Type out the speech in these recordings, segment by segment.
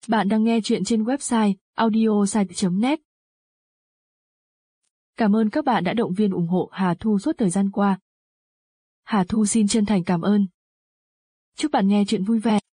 Bạn đang nghe chuyện trên website audiosite.net. Cảm ơn các bạn đã động viên ủng hộ Hà Thu suốt thời gian qua. Hà Thu xin chân thành cảm ơn. Chúc bạn nghe chuyện vui vẻ.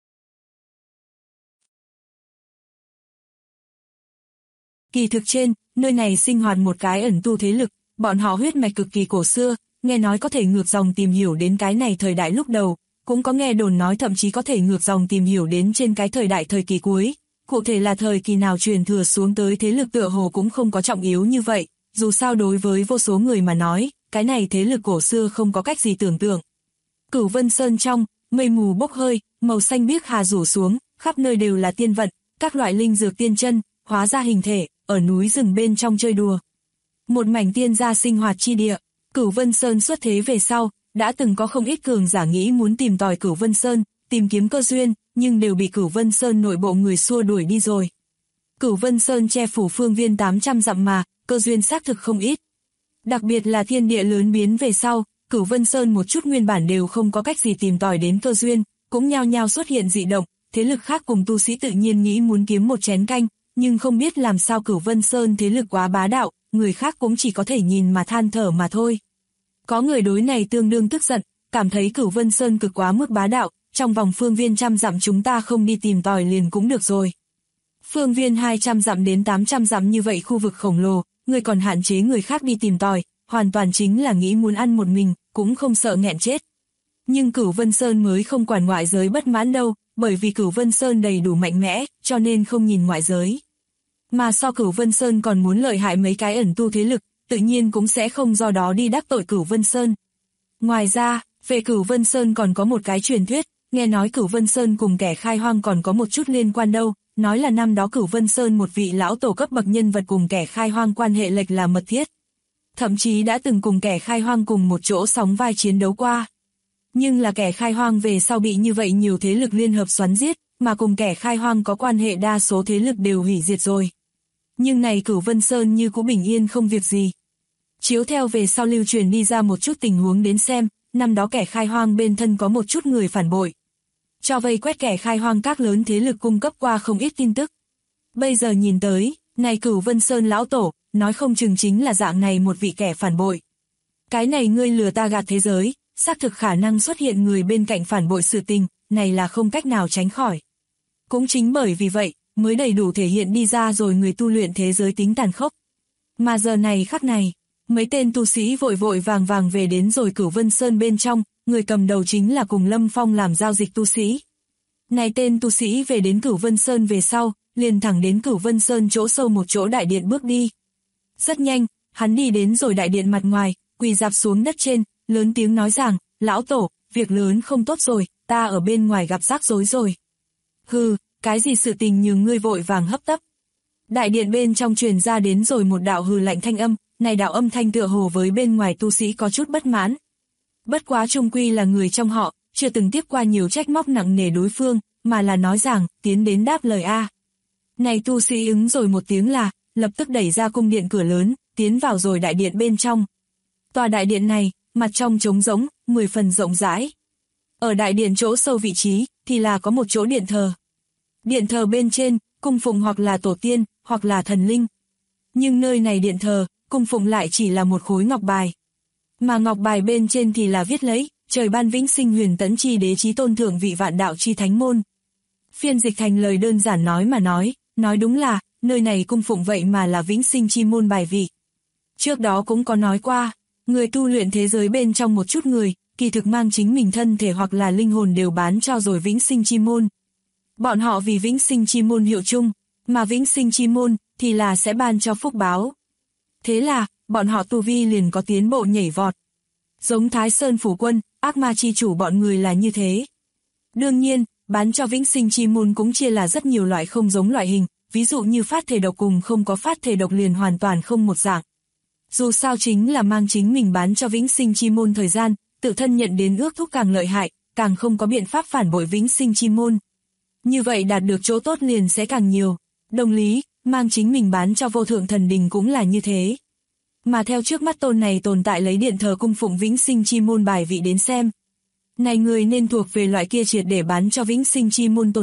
Kỳ thực trên, nơi này sinh hoạt một cái ẩn tu thế lực, bọn họ huyết mạch cực kỳ cổ xưa, nghe nói có thể ngược dòng tìm hiểu đến cái này thời đại lúc đầu, cũng có nghe đồn nói thậm chí có thể ngược dòng tìm hiểu đến trên cái thời đại thời kỳ cuối. Cụ thể là thời kỳ nào truyền thừa xuống tới thế lực tựa hồ cũng không có trọng yếu như vậy, dù sao đối với vô số người mà nói, cái này thế lực cổ xưa không có cách gì tưởng tượng. Cửu Vân Sơn trong, mây mù bốc hơi, màu xanh biếc hà rủ xuống, khắp nơi đều là tiên vật, các loại linh dược tiên chân, hóa ra hình thể, ở núi rừng bên trong chơi đùa. Một mảnh tiên gia sinh hoạt chi địa, Cửu Vân Sơn xuất thế về sau, đã từng có không ít cường giả nghĩ muốn tìm tòi Cửu Vân Sơn, tìm kiếm cơ duyên, nhưng đều bị Cửu Vân Sơn nội bộ người xua đuổi đi rồi. Cửu Vân Sơn che phủ phương viên 800 dặm mà, cơ duyên xác thực không ít. Đặc biệt là thiên địa lớn biến về sau, Cửu Vân Sơn một chút nguyên bản đều không có cách gì tìm tòi đến cơ duyên, cũng nhao nhao xuất hiện dị động, thế lực khác cùng tu sĩ tự nhiên nghĩ muốn kiếm một chén canh, nhưng không biết làm sao Cửu Vân Sơn thế lực quá bá đạo, người khác cũng chỉ có thể nhìn mà than thở mà thôi. Có người đối này tương đương tức giận, cảm thấy Cửu Vân Sơn cực quá mức bá đạo, trong vòng phương viên 100 dặm chúng ta không đi tìm tòi liền cũng được rồi. Phương viên 200 dặm đến 800 dặm như vậy khu vực khổng lồ, người còn hạn chế người khác đi tìm tòi, hoàn toàn chính là nghĩ muốn ăn một mình, cũng không sợ nghẹn chết. Nhưng Cửu Vân Sơn mới không quản ngoại giới bất mãn đâu, bởi vì Cửu Vân Sơn đầy đủ mạnh mẽ, cho nên không nhìn ngoại giới. Mà so Cửu Vân Sơn còn muốn lợi hại mấy cái ẩn tu thế lực, tự nhiên cũng sẽ không do đó đi đắc tội Cửu Vân Sơn. Ngoài ra, về Cửu Vân Sơn còn có một cái truyền thuyết, nghe nói Cửu Vân Sơn cùng kẻ khai hoang còn có một chút liên quan đâu, nói là năm đó Cửu Vân Sơn một vị lão tổ cấp bậc nhân vật cùng kẻ khai hoang quan hệ lệch là mật thiết. Thậm chí đã từng cùng kẻ khai hoang cùng một chỗ sóng vai chiến đấu qua. Nhưng là kẻ khai hoang về sau bị như vậy nhiều thế lực liên hợp xoắn giết, mà cùng kẻ khai hoang có quan hệ đa số thế lực đều hủy diệt rồi. Nhưng này Cửu Vân Sơn như cũng bình yên không việc gì. Chiếu theo về sau lưu truyền đi ra một chút tình huống đến xem, năm đó kẻ khai hoang bên thân có một chút người phản bội. Cho vây quét kẻ khai hoang các lớn thế lực cung cấp qua không ít tin tức. Bây giờ nhìn tới, này Cửu Vân Sơn lão tổ, nói không chừng chính là dạng này một vị kẻ phản bội. Cái này ngươi lừa ta gạt thế giới, xác thực khả năng xuất hiện người bên cạnh phản bội sự tình, này là không cách nào tránh khỏi. Cũng chính bởi vì vậy, mới đầy đủ thể hiện đi ra rồi người tu luyện thế giới tính tàn khốc. Mà giờ này khắc này, mấy tên tu sĩ vội vội vàng vàng về đến rồi Cửu Vân Sơn bên trong, người cầm đầu chính là cùng Lâm Phong làm giao dịch tu sĩ. Này tên tu sĩ về đến Cửu Vân Sơn về sau, liền thẳng đến Cửu Vân Sơn chỗ sâu một chỗ đại điện bước đi. Rất nhanh, hắn đi đến rồi đại điện mặt ngoài, quỳ rạp xuống đất trên, lớn tiếng nói rằng, lão tổ, việc lớn không tốt rồi, ta ở bên ngoài gặp rắc rối rồi. Hừ, cái gì sự tình nhường ngươi vội vàng hấp tấp. Đại điện bên trong truyền ra đến rồi một đạo hừ lạnh thanh âm, này đạo âm thanh tựa hồ với bên ngoài tu sĩ có chút bất mãn. Bất quá chung quy là người trong họ, chưa từng tiếp qua nhiều trách móc nặng nề đối phương, mà là nói rằng, tiến đến đáp lời A. Này tu sĩ ứng rồi một tiếng là, lập tức đẩy ra cung điện cửa lớn, tiến vào rồi đại điện bên trong. Tòa đại điện này, mặt trong trống rỗng, 10 phần rộng rãi. Ở đại điện chỗ sâu vị trí, thì là có một chỗ điện thờ. Điện thờ bên trên, cung phụng hoặc là tổ tiên, hoặc là thần linh. Nhưng nơi này điện thờ, cung phụng lại chỉ là một khối ngọc bài. Mà ngọc bài bên trên thì là viết lấy, trời ban vĩnh sinh huyền tẫn chi đế chí tôn thượng vị vạn đạo chi thánh môn. Phiên dịch thành lời đơn giản nói mà nói đúng là, nơi này cung phụng vậy mà là vĩnh sinh chi môn bài vị. Trước đó cũng có nói qua, người tu luyện thế giới bên trong một chút người, kỳ thực mang chính mình thân thể hoặc là linh hồn đều bán cho rồi vĩnh sinh chi môn. Bọn họ vì vĩnh sinh chi môn hiệu chung, mà vĩnh sinh chi môn thì là sẽ ban cho phúc báo. Thế là, bọn họ tu vi liền có tiến bộ nhảy vọt. Giống Thái Sơn Phủ Quân, ác ma chi chủ bọn người là như thế. Đương nhiên, bán cho vĩnh sinh chi môn cũng chia là rất nhiều loại không giống loại hình, ví dụ như phát thể độc cùng không có phát thể độc liền hoàn toàn không một dạng. Dù sao chính là mang chính mình bán cho vĩnh sinh chi môn thời gian, tự thân nhận đến ước thúc càng lợi hại, càng không có biện pháp phản bội vĩnh sinh chi môn. Như vậy đạt được chỗ tốt liền sẽ càng nhiều. Đồng lý, mang chính mình bán cho vô thượng thần đình cũng là như thế. Mà theo trước mắt tôn này tồn tại lấy điện thờ cung phụng vĩnh sinh chi môn bài vị đến xem. Này người nên thuộc về loại kia triệt để bán cho vĩnh sinh chi môn tồn tại,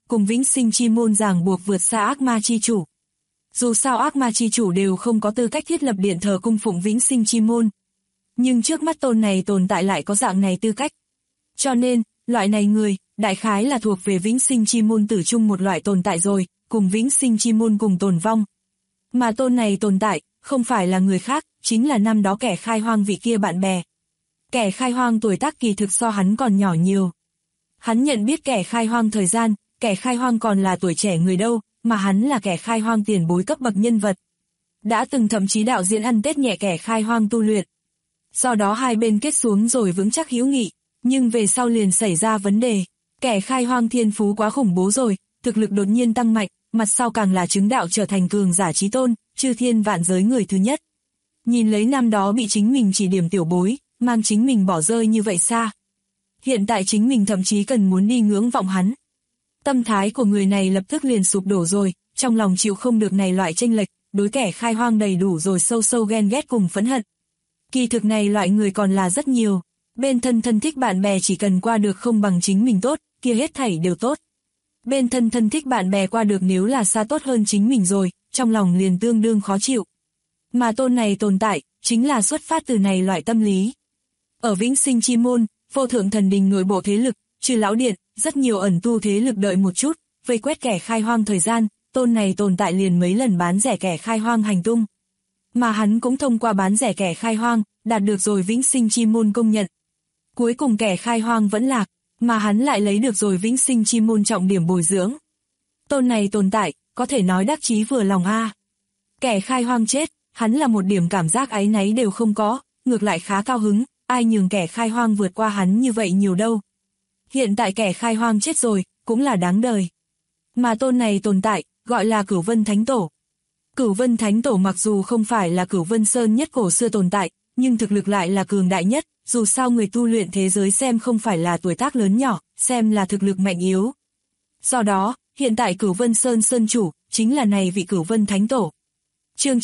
cùng vĩnh sinh chi môn ràng buộc vượt xa ác ma chi chủ. Dù sao ác ma chi chủ đều không có tư cách thiết lập điện thờ cung phụng vĩnh sinh chi môn. Nhưng trước mắt tôn này tồn tại lại có dạng này tư cách. Cho nên, loại này người, đại khái là thuộc về vĩnh sinh chi môn tử chung một loại tồn tại rồi, cùng vĩnh sinh chi môn cùng tồn vong. Mà tôn này tồn tại, không phải là người khác, chính là năm đó kẻ khai hoang vị kia bạn bè. Kẻ khai hoang tuổi tác kỳ thực so hắn còn nhỏ nhiều. Hắn nhận biết kẻ khai hoang thời gian, kẻ khai hoang còn là tuổi trẻ người đâu, mà hắn là kẻ khai hoang tiền bối cấp bậc nhân vật. Đã từng thậm chí đạo diễn ăn Tết nhẹ kẻ khai hoang tu luyện. Do đó hai bên kết xuống rồi vững chắc hữu nghị, nhưng về sau liền xảy ra vấn đề. Kẻ khai hoang thiên phú quá khủng bố rồi, thực lực đột nhiên tăng mạnh, mặt sau càng là chứng đạo trở thành cường giả chí tôn, chư thiên vạn giới người thứ nhất. Nhìn lấy năm đó bị chính mình chỉ điểm tiểu bối, mang chính mình bỏ rơi như vậy xa. Hiện tại chính mình thậm chí cần muốn đi ngưỡng vọng hắn. Tâm thái của người này lập tức liền sụp đổ rồi, trong lòng chịu không được này loại chênh lệch, đối kẻ khai hoang đầy đủ rồi sâu sâu ghen ghét cùng phẫn hận. Kỳ thực này loại người còn là rất nhiều, bên thân thân thích bạn bè chỉ cần qua được không bằng chính mình tốt, kia hết thảy đều tốt. Bên thân thân thích bạn bè qua được nếu là xa tốt hơn chính mình rồi, trong lòng liền tương đương khó chịu. Mà tôn này tồn tại, chính là xuất phát từ này loại tâm lý. Ở vĩnh sinh chi môn, vô thượng thần đình nội bộ thế lực, trừ lão điện, rất nhiều ẩn tu thế lực đợi một chút, vây quét kẻ khai hoang thời gian, tôn này tồn tại liền mấy lần bán rẻ kẻ khai hoang hành tung. Mà hắn cũng thông qua bán rẻ kẻ khai hoang, đạt được rồi vĩnh sinh chi môn công nhận. Cuối cùng kẻ khai hoang vẫn lạc, mà hắn lại lấy được rồi vĩnh sinh chi môn trọng điểm bồi dưỡng. Tôn này tồn tại, có thể nói đắc chí vừa lòng a. Kẻ khai hoang chết, hắn là một điểm cảm giác áy náy đều không có, ngược lại khá cao hứng, ai nhường kẻ khai hoang vượt qua hắn như vậy nhiều đâu. Hiện tại kẻ khai hoang chết rồi, cũng là đáng đời. Mà tôn này tồn tại, gọi là Cửu Vân Thánh Tổ. Cửu Vân Thánh Tổ mặc dù không phải là Cửu Vân Sơn nhất cổ xưa tồn tại, nhưng thực lực lại là cường đại nhất, dù sao người tu luyện thế giới xem không phải là tuổi tác lớn nhỏ, xem là thực lực mạnh yếu. Do đó, hiện tại Cửu Vân Sơn Sơn chủ, chính là này vị Cửu Vân Thánh Tổ. Chương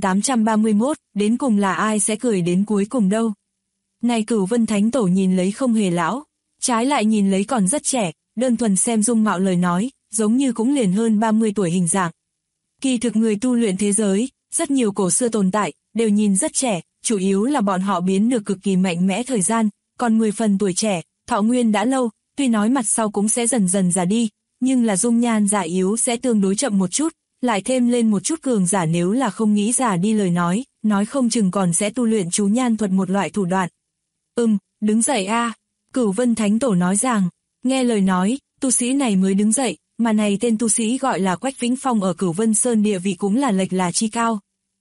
9831, đến cùng là ai sẽ cười đến cuối cùng đâu. Này Cửu Vân Thánh Tổ nhìn lấy không hề lão, trái lại nhìn lấy còn rất trẻ, đơn thuần xem dung mạo lời nói, giống như cũng liền hơn 30 tuổi hình dạng. Kỳ thực người tu luyện thế giới, rất nhiều cổ xưa tồn tại, đều nhìn rất trẻ, chủ yếu là bọn họ biến được cực kỳ mạnh mẽ thời gian, còn 10 phần tuổi trẻ, thọ nguyên đã lâu, tuy nói mặt sau cũng sẽ dần dần già đi, nhưng là dung nhan già yếu sẽ tương đối chậm một chút, lại thêm lên một chút cường giả nếu là không nghĩ già đi lời nói không chừng còn sẽ tu luyện chú nhan thuật một loại thủ đoạn. Đứng dậy a. Cửu Vân Thánh Tổ nói rằng, nghe lời nói, tu sĩ này mới đứng dậy, mà này tên tu sĩ gọi là Quách Vĩnh Phong ở Cửu Vân Sơn địa vị cũng là lệch là chi cao.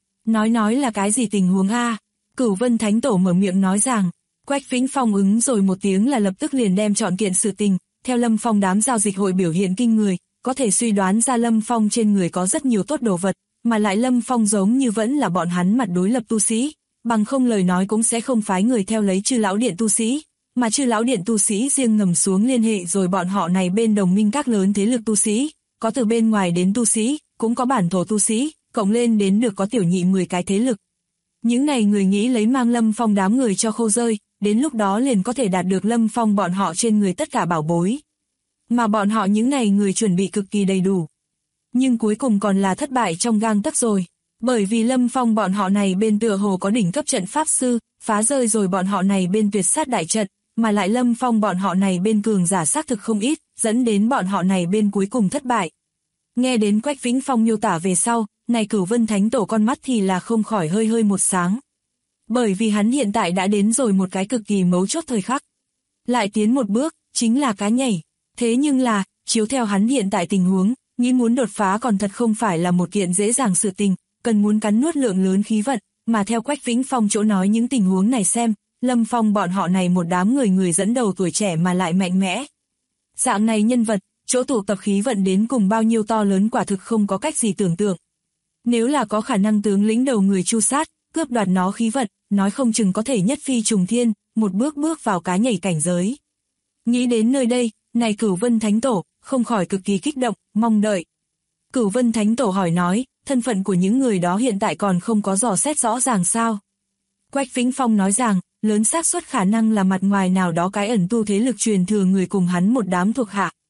Nói là cái gì tình huống a? Cửu Vân Thánh Tổ mở miệng nói rằng, Quách Vĩnh Phong ứng rồi một tiếng là lập tức liền đem trọn kiện sự tình, theo Lâm Phong đám giao dịch hội biểu hiện kinh người, có thể suy đoán ra Lâm Phong trên người có rất nhiều tốt đồ vật, mà lại Lâm Phong giống như vẫn là bọn hắn mặt đối lập tu sĩ, bằng không lời nói cũng sẽ không phái người theo lấy Chư Lão Điện tu sĩ, mà Chư Lão Điện tu sĩ riêng ngầm xuống liên hệ rồi bọn họ này bên đồng minh các lớn thế lực tu sĩ, có từ bên ngoài đến tu sĩ, cũng có bản thổ tu sĩ, cộng lên đến được có tiểu nhị 10 cái thế lực. Những này người nghĩ lấy mang Lâm Phong đám người cho khô rơi, đến lúc đó liền có thể đạt được Lâm Phong bọn họ trên người tất cả bảo bối. Mà bọn họ những này người chuẩn bị cực kỳ đầy đủ. Nhưng cuối cùng còn là thất bại trong gang tấc rồi. Bởi vì Lâm Phong bọn họ này bên tựa hồ có đỉnh cấp trận pháp sư, phá rơi rồi bọn họ này bên tuyệt sát đại trận, mà lại Lâm Phong bọn họ này bên cường giả xác thực không ít, dẫn đến bọn họ này bên cuối cùng thất bại. Nghe đến Quách Vĩnh Phong miêu tả về sau, này Cửu Vân Thánh Tổ con mắt thì là không khỏi hơi một sáng. Bởi vì hắn hiện tại đã đến rồi một cái cực kỳ mấu chốt thời khắc. Lại tiến một bước, chính là cá nhảy. Thế nhưng là, chiếu theo hắn hiện tại tình huống, nghĩ muốn đột phá còn thật không phải là một kiện dễ dàng sự tình, cần muốn cắn nuốt lượng lớn khí vận, mà theo Quách Vĩnh Phong chỗ nói những tình huống này xem, Lâm Phong bọn họ này một đám người dẫn đầu tuổi trẻ mà lại mạnh mẽ. Dạng này nhân vật, chỗ tụ tập khí vận đến cùng bao nhiêu to lớn quả thực không có cách gì tưởng tượng. Nếu là có khả năng tướng lĩnh đầu người chu sát, cướp đoạt nó khí vận, nói không chừng có thể nhất phi trùng thiên, một bước vào cá nhảy cảnh giới. Nghĩ đến nơi đây, này Cửu Vân Thánh Tổ, không khỏi cực kỳ kích động, mong đợi. Cửu Vân Thánh Tổ hỏi nói, thân phận của những người đó hiện tại còn không có dò xét rõ ràng sao? Quách Vĩnh Phong nói rằng, lớn xác suất khả năng là mặt ngoài nào đó cái ẩn tu thế lực truyền thừa người cùng hắn một đám thuộc hạ.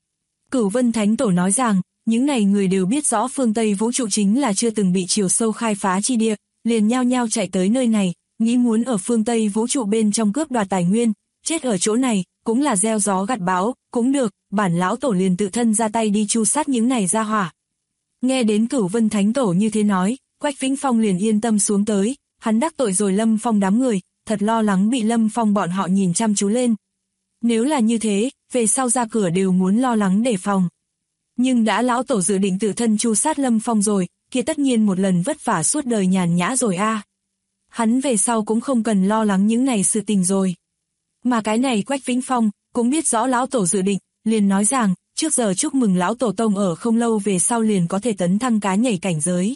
Cửu Vân Thánh Tổ nói rằng, những này người đều biết rõ phương Tây vũ trụ chính là chưa từng bị chiều sâu khai phá chi địa, liền nhao nhao chạy tới nơi này, nghĩ muốn ở phương Tây vũ trụ bên trong cướp đoạt tài nguyên, chết ở chỗ này, cũng là gieo gió gặt bão, cũng được, bản lão tổ liền tự thân ra tay đi tru sát những này ra hỏa. Nghe đến Cửu Vân Thánh Tổ như thế nói, Quách Vĩnh Phong liền yên tâm xuống tới, hắn đắc tội rồi Lâm Phong đám người, thật lo lắng bị Lâm Phong bọn họ nhìn chăm chú lên. Nếu là như thế, về sau ra cửa đều muốn lo lắng đề phòng. Nhưng đã lão tổ dự định tự thân tru sát Lâm Phong rồi, kia tất nhiên một lần vất vả suốt đời nhàn nhã rồi a. Hắn về sau cũng không cần lo lắng những này sự tình rồi. Mà cái này Quách Vĩnh Phong cũng biết rõ lão tổ dự định, liền nói rằng, trước giờ chúc mừng lão tổ tông ở không lâu về sau liền có thể tấn thăng cá nhảy cảnh giới.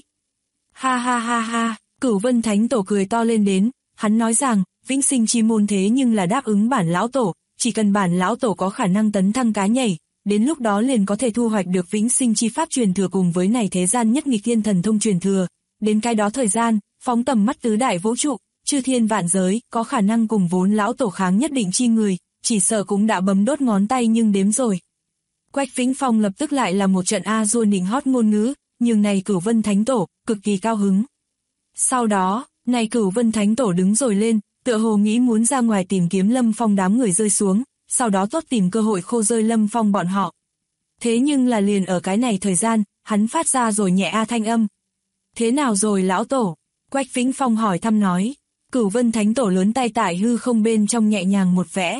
Ha ha ha ha, Cửu Vân Thánh Tổ cười to lên đến, hắn nói rằng, vĩnh sinh chi môn thế nhưng là đáp ứng bản lão tổ, chỉ cần bản lão tổ có khả năng tấn thăng cá nhảy, đến lúc đó liền có thể thu hoạch được vĩnh sinh chi pháp truyền thừa cùng với này thế gian nhất nghịch thiên thần thông truyền thừa. Đến cái đó thời gian, phóng tầm mắt tứ đại vũ trụ, chư thiên vạn giới, có khả năng cùng vốn lão tổ kháng nhất định chi người, chỉ sợ cũng đã bấm đốt ngón tay nhưng đếm rồi. Quách Vĩnh Phong lập tức lại là một trận a dua nịnh hót ngôn ngữ, nhưng này Cửu Vân Thánh Tổ, cực kỳ cao hứng. Sau đó, này Cửu Vân Thánh Tổ đứng rồi lên, tựa hồ nghĩ muốn ra ngoài tìm kiếm Lâm Phong đám người rơi xuống, sau đó tốt tìm cơ hội khô rơi Lâm Phong bọn họ. Thế nhưng là liền ở cái này thời gian, hắn phát ra rồi nhẹ a thanh âm. Thế nào rồi lão tổ? Quách Vĩnh Phong hỏi thăm nói. Cửu Vân Thánh Tổ lớn tay tại hư không bên trong nhẹ nhàng một vẽ.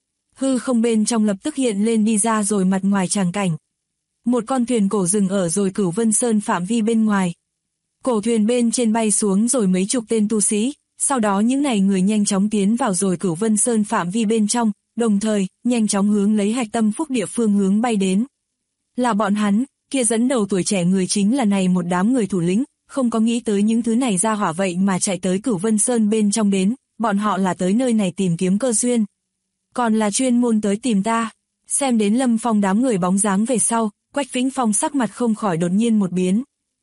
Hư không bên trong lập tức hiện lên đi ra rồi mặt ngoài tràng cảnh. Một con thuyền cổ dừng ở rồi Cửu Vân Sơn phạm vi bên ngoài. Cổ thuyền bên trên bay xuống rồi mấy chục tên tu sĩ, sau đó những này người nhanh chóng tiến vào rồi Cửu Vân Sơn phạm vi bên trong, đồng thời, nhanh chóng hướng lấy hạch tâm phúc địa phương hướng bay đến. Là bọn hắn, kia dẫn đầu tuổi trẻ người chính là này một đám người thủ lĩnh, không có nghĩ tới những thứ này ra hỏa vậy mà chạy tới Cửu Vân Sơn bên trong đến, bọn họ là tới nơi này tìm kiếm cơ duyên. Còn là chuyên môn tới tìm ta. Xem đến Lâm Phong đám người bóng dáng về sau, Quách Vĩnh Phong sắc mặt không khỏi đột nhiên một biến.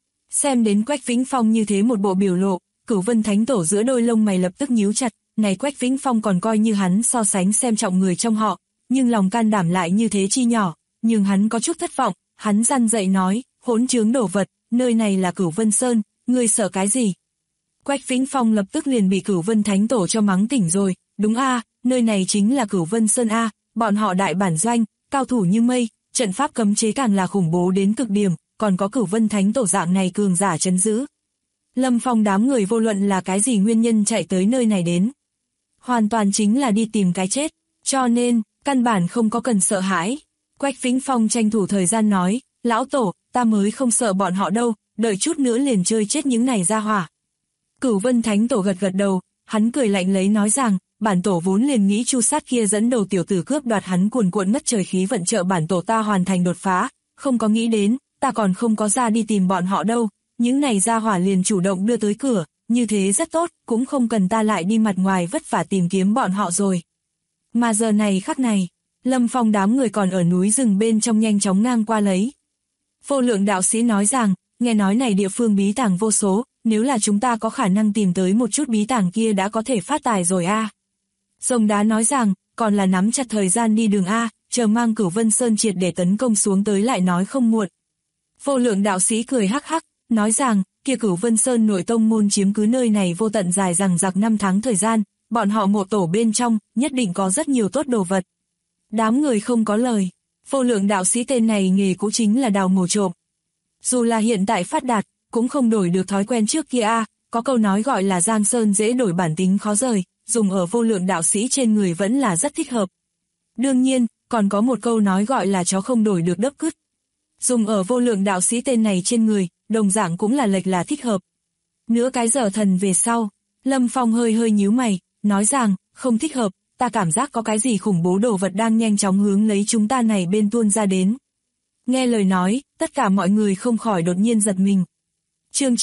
Xem đến Quách Vĩnh Phong như thế một bộ biểu lộ, Cửu Vân Thánh Tổ giữa đôi lông mày lập tức nhíu chặt, này Quách Vĩnh Phong còn coi như hắn so sánh xem trọng người trong họ, nhưng lòng can đảm lại như thế chi nhỏ, nhưng hắn có chút thất vọng, hắn răn dậy nói, hỗn trướng đổ vật, nơi này là Cửu Vân Sơn, ngươi sợ cái gì? Quách Vĩnh Phong lập tức liền bị Cửu Vân Thánh Tổ cho mắng tỉnh rồi, đúng a, nơi này chính là Cửu Vân Sơn a, bọn họ đại bản doanh, cao thủ như mây, trận pháp cấm chế càng là khủng bố đến cực điểm, còn có Cửu Vân Thánh Tổ dạng này cường giả trấn giữ. Lâm Phong đám người vô luận là cái gì nguyên nhân chạy tới nơi này đến, hoàn toàn chính là đi tìm cái chết, cho nên, căn bản không có cần sợ hãi. Quách Vĩnh Phong tranh thủ thời gian nói, lão tổ, ta mới không sợ bọn họ đâu, đợi chút nữa liền chơi chết những này ra hỏa. Cửu Vân Thánh Tổ gật gật đầu, hắn cười lạnh lấy nói rằng, bản tổ vốn liền nghĩ chu sát kia dẫn đầu tiểu tử cướp đoạt hắn cuồn cuộn ngất trời khí vận trợ bản tổ ta hoàn thành đột phá, không có nghĩ đến, ta còn không có ra đi tìm bọn họ đâu, những này ra hỏa liền chủ động đưa tới cửa, như thế rất tốt, cũng không cần ta lại đi mặt ngoài vất vả tìm kiếm bọn họ rồi. Mà giờ này khắc này, Lâm Phong đám người còn ở núi rừng bên trong nhanh chóng ngang qua lấy. Vô Lượng đạo sĩ nói rằng, nghe nói này địa phương bí tàng vô số, nếu là chúng ta có khả năng tìm tới một chút bí tàng kia đã có thể phát tài rồi a. Rồng Đá nói rằng, còn là nắm chặt thời gian đi đường a, chờ mang Cửu Vân Sơn triệt để tấn công xuống tới lại nói không muộn. Vô Lượng đạo sĩ cười hắc hắc, nói rằng, kia Cửu Vân Sơn nội tông môn chiếm cứ nơi này vô tận dài rằng giặc 5 tháng thời gian, bọn họ mộ tổ bên trong, nhất định có rất nhiều tốt đồ vật. Đám người không có lời, Vô Lượng đạo sĩ tên này nghề cũ chính là đào mổ trộm. Dù là hiện tại phát đạt, cũng không đổi được thói quen trước kia a, có câu nói gọi là giang sơn dễ đổi bản tính khó rời, dùng ở Vô Lượng đạo sĩ trên người vẫn là rất thích hợp. Đương nhiên, còn có một câu nói gọi là chó không đổi được đớp cứt. Dùng ở Vô Lượng đạo sĩ tên này trên người, đồng dạng cũng là lệch là thích hợp. Nửa cái giờ thần về sau, Lâm Phong hơi hơi nhíu mày, nói rằng, không thích hợp, ta cảm giác có cái gì khủng bố đồ vật đang nhanh chóng hướng lấy chúng ta này bên tuôn ra đến. Nghe lời nói, tất cả mọi người không khỏi đột nhiên giật mình. Chương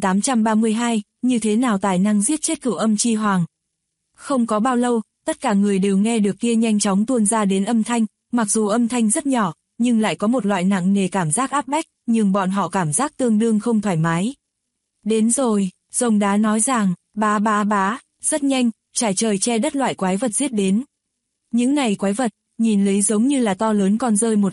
9832, như thế nào tài năng giết chết Cửu Âm Chi Hoàng. Không có bao lâu, tất cả người đều nghe được kia nhanh chóng tuôn ra đến âm thanh, mặc dù âm thanh rất nhỏ, nhưng lại có một loại nặng nề cảm giác áp bách, nhưng bọn họ cảm giác tương đương không thoải mái. Đến rồi, Rồng Đá nói rằng, bá bá bá, rất nhanh, trải trời che đất loại quái vật giết đến. Những này quái vật, nhìn lấy giống như là to lớn con rơi một loại,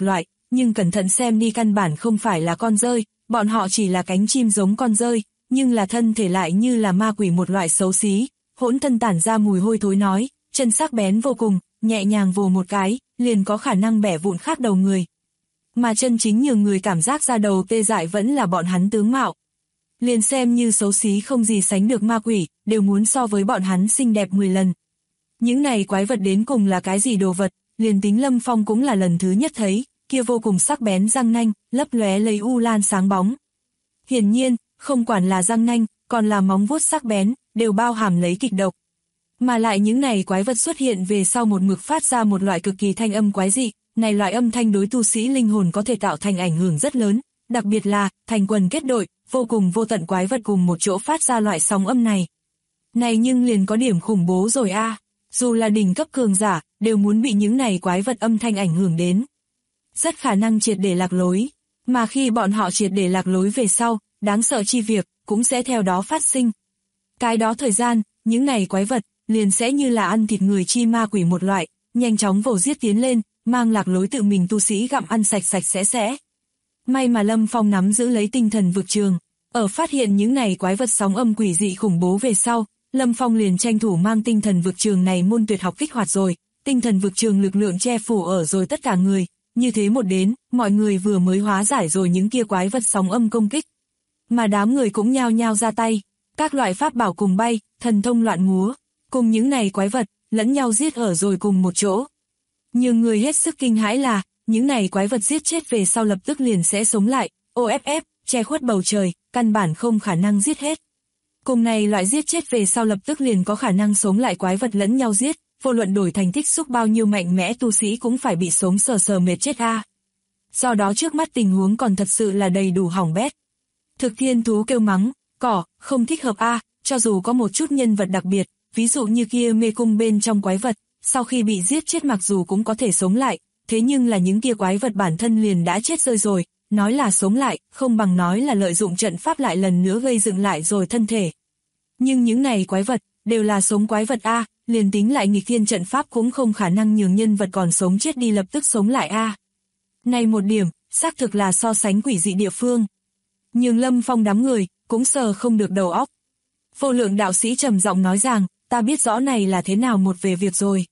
nhưng cẩn thận xem đi căn bản không phải là con dơi, bọn họ chỉ là cánh chim giống con dơi, nhưng là thân thể lại như là ma quỷ một loại xấu xí, hỗn thân tản ra mùi hôi thối nói, chân sắc bén vô cùng, nhẹ nhàng vồ một cái, liền có khả năng bẻ vụn khác đầu người. Mà chân chính nhường người cảm giác ra đầu tê dại vẫn là bọn hắn tướng mạo. Liền xem như xấu xí không gì sánh được ma quỷ, đều muốn so với bọn hắn xinh đẹp 10 lần. Những này quái vật đến cùng là cái gì đồ vật, liền tính Lâm Phong cũng là lần thứ nhất thấy, kia vô cùng sắc bén răng nanh, lấp lóe lấy u lan sáng bóng. Hiển nhiên, không quản là răng nanh, còn là móng vuốt sắc bén, đều bao hàm lấy kịch độc. Mà lại những này quái vật xuất hiện về sau một mực phát ra một loại cực kỳ thanh âm quái dị, này loại âm thanh đối tu sĩ linh hồn có thể tạo thành ảnh hưởng rất lớn, đặc biệt là, thành quần kết đội, vô cùng vô tận quái vật cùng một chỗ phát ra loại sóng âm này. Này nhưng liền có điểm khủng bố rồi a, dù là đỉnh cấp cường giả, đều muốn bị những này quái vật âm thanh ảnh hưởng đến. Rất khả năng triệt để lạc lối, mà khi bọn họ triệt để lạc lối về sau, đáng sợ chi việc, cũng sẽ theo đó phát sinh. Cái đó thời gian, những này quái vật, liền sẽ như là ăn thịt người chi ma quỷ một loại, nhanh chóng vồ giết tiến lên, mang lạc lối tự mình tu sĩ gặm ăn sạch sạch sẽ. May mà Lâm Phong nắm giữ lấy tinh thần vực trường, ở phát hiện những này quái vật sóng âm quỷ dị khủng bố về sau, Lâm Phong liền tranh thủ mang tinh thần vực trường này môn tuyệt học kích hoạt rồi, tinh thần vực trường lực lượng che phủ ở rồi tất cả người, như thế một đến, mọi người vừa mới hóa giải rồi những kia quái vật sóng âm công kích. Mà đám người cũng nhao nhao ra tay, các loại pháp bảo cùng bay, thần thông loạn múa, cùng những này quái vật, lẫn nhau giết ở rồi cùng một chỗ. Nhưng người hết sức kinh hãi là, những này quái vật giết chết về sau lập tức liền sẽ sống lại, OFF, che khuất bầu trời, căn bản không khả năng giết hết. Cùng này loại giết chết về sau lập tức liền có khả năng sống lại quái vật lẫn nhau giết, vô luận đổi thành tích xúc bao nhiêu mạnh mẽ tu sĩ cũng phải bị sống sờ mệt chết a. Do đó trước mắt tình huống còn thật sự là đầy đủ hỏng bét. Thực thiên thú kêu mắng, cỏ, không thích hợp a, cho dù có một chút nhân vật đặc biệt, ví dụ như kia mê cung bên trong quái vật, sau khi bị giết chết mặc dù cũng có thể sống lại, thế nhưng là những kia quái vật bản thân liền đã chết rơi rồi, nói là sống lại, không bằng nói là lợi dụng trận pháp lại lần nữa gây dựng lại rồi thân thể. Nhưng những này quái vật, đều là sống quái vật a, liền tính lại nghịch thiên trận pháp cũng không khả năng nhường nhân vật còn sống chết đi lập tức sống lại a. Này một điểm, xác thực là so sánh quỷ dị địa phương. Nhưng Lâm Phong đám người, cũng sờ không được đầu óc. Vô lượng đạo sĩ trầm giọng nói rằng, ta biết rõ này là thế nào một về việc rồi.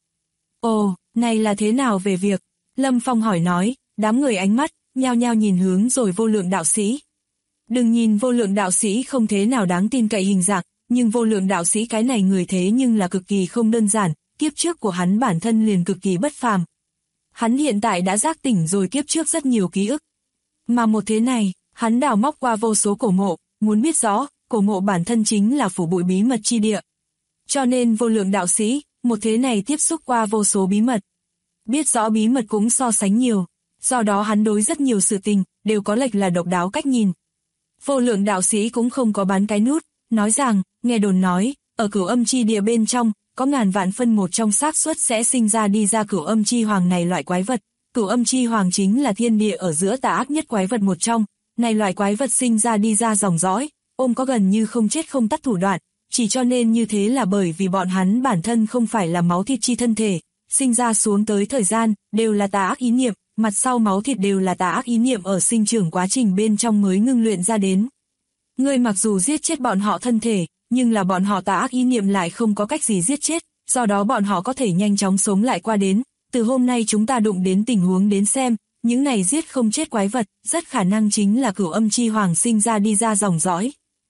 Ồ, này là thế nào về việc? Lâm Phong hỏi nói, đám người ánh mắt, nhao nhao nhìn hướng rồi vô lượng đạo sĩ. Đừng nhìn vô lượng đạo sĩ không thế nào đáng tin cậy hình dạng, nhưng vô lượng đạo sĩ cái này người thế nhưng là cực kỳ không đơn giản, kiếp trước của hắn bản thân liền cực kỳ bất phàm. Hắn hiện tại đã giác tỉnh rồi kiếp trước rất nhiều ký ức. Mà một thế này, hắn đào móc qua vô số cổ mộ, muốn biết rõ, cổ mộ bản thân chính là phủ bụi bí mật chi địa. Cho nên vô lượng đạo sĩ, một thế này tiếp xúc qua vô số bí mật. Biết rõ bí mật cũng so sánh nhiều, do đó hắn đối rất nhiều sự tình, đều có lệch là độc đáo cách nhìn. Vô lượng đạo sĩ cũng không có bán cái nút, nói rằng, nghe đồn nói, ở cửu âm chi địa bên trong, có ngàn vạn phân một trong xác suất sẽ sinh ra đi ra cửu âm chi hoàng này loại quái vật. Cửu âm chi hoàng chính là thiên địa ở giữa tà ác nhất quái vật một trong, này loại quái vật sinh ra đi ra dòng dõi, ôm có gần như không chết không tắt thủ đoạn, chỉ cho nên như thế là bởi vì bọn hắn bản thân không phải là máu thịt chi thân thể, sinh ra xuống tới thời gian, đều là tà ác ý niệm, mặt sau máu thịt đều là tà ác ý niệm ở sinh trưởng quá trình bên trong mới ngưng luyện ra đến. Ngươi mặc dù giết chết bọn họ thân thể, nhưng là bọn họ tà ác ý niệm lại không có cách gì giết chết, do đó bọn họ có thể nhanh chóng sống lại qua đến. Từ hôm nay chúng ta đụng đến tình huống đến xem, những này giết không chết quái vật, rất khả năng chính là cửu âm chi hoàng sinh ra đi ra dòng dõi.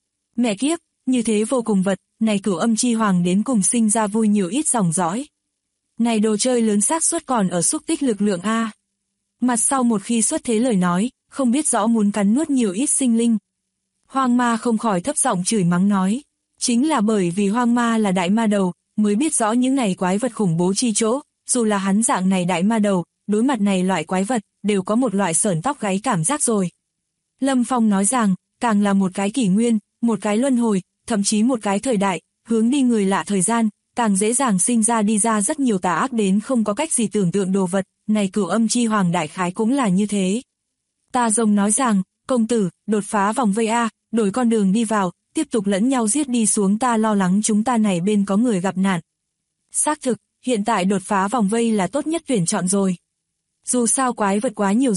Mẹ kiếp, như thế vô cùng vật, này cửu âm chi hoàng đến cùng sinh ra vui nhiều ít dòng dõi. Này đồ chơi lớn xác suất còn ở xúc tích lực lượng A. Mặt sau một khi xuất thế lời nói, không biết rõ muốn cắn nuốt nhiều ít sinh linh. Hoang ma không khỏi thấp giọng chửi mắng nói. Chính là bởi vì hoang ma là đại ma đầu, mới biết rõ những này quái vật khủng bố chi chỗ, dù là hắn dạng này đại ma đầu, đối mặt này loại quái vật, đều có một loại sởn tóc gáy cảm giác rồi. Lâm Phong nói rằng, càng là một cái kỷ nguyên, một cái luân hồi, thậm chí một cái thời đại, hướng đi người lạ thời gian, càng dễ dàng sinh ra đi ra rất nhiều tà ác đến không có cách gì tưởng tượng đồ vật, này cửu âm chi hoàng đại khái cũng là như thế. Ta rồng nói rằng, công tử, đột phá vòng vây A, đổi con đường đi vào, tiếp tục lẫn nhau giết đi xuống, ta lo lắng chúng ta này bên có người gặp nạn. Xác thực, hiện tại đột phá vòng vây là tốt nhất tuyển chọn rồi. Dù sao quái vật quá nhiều rồi,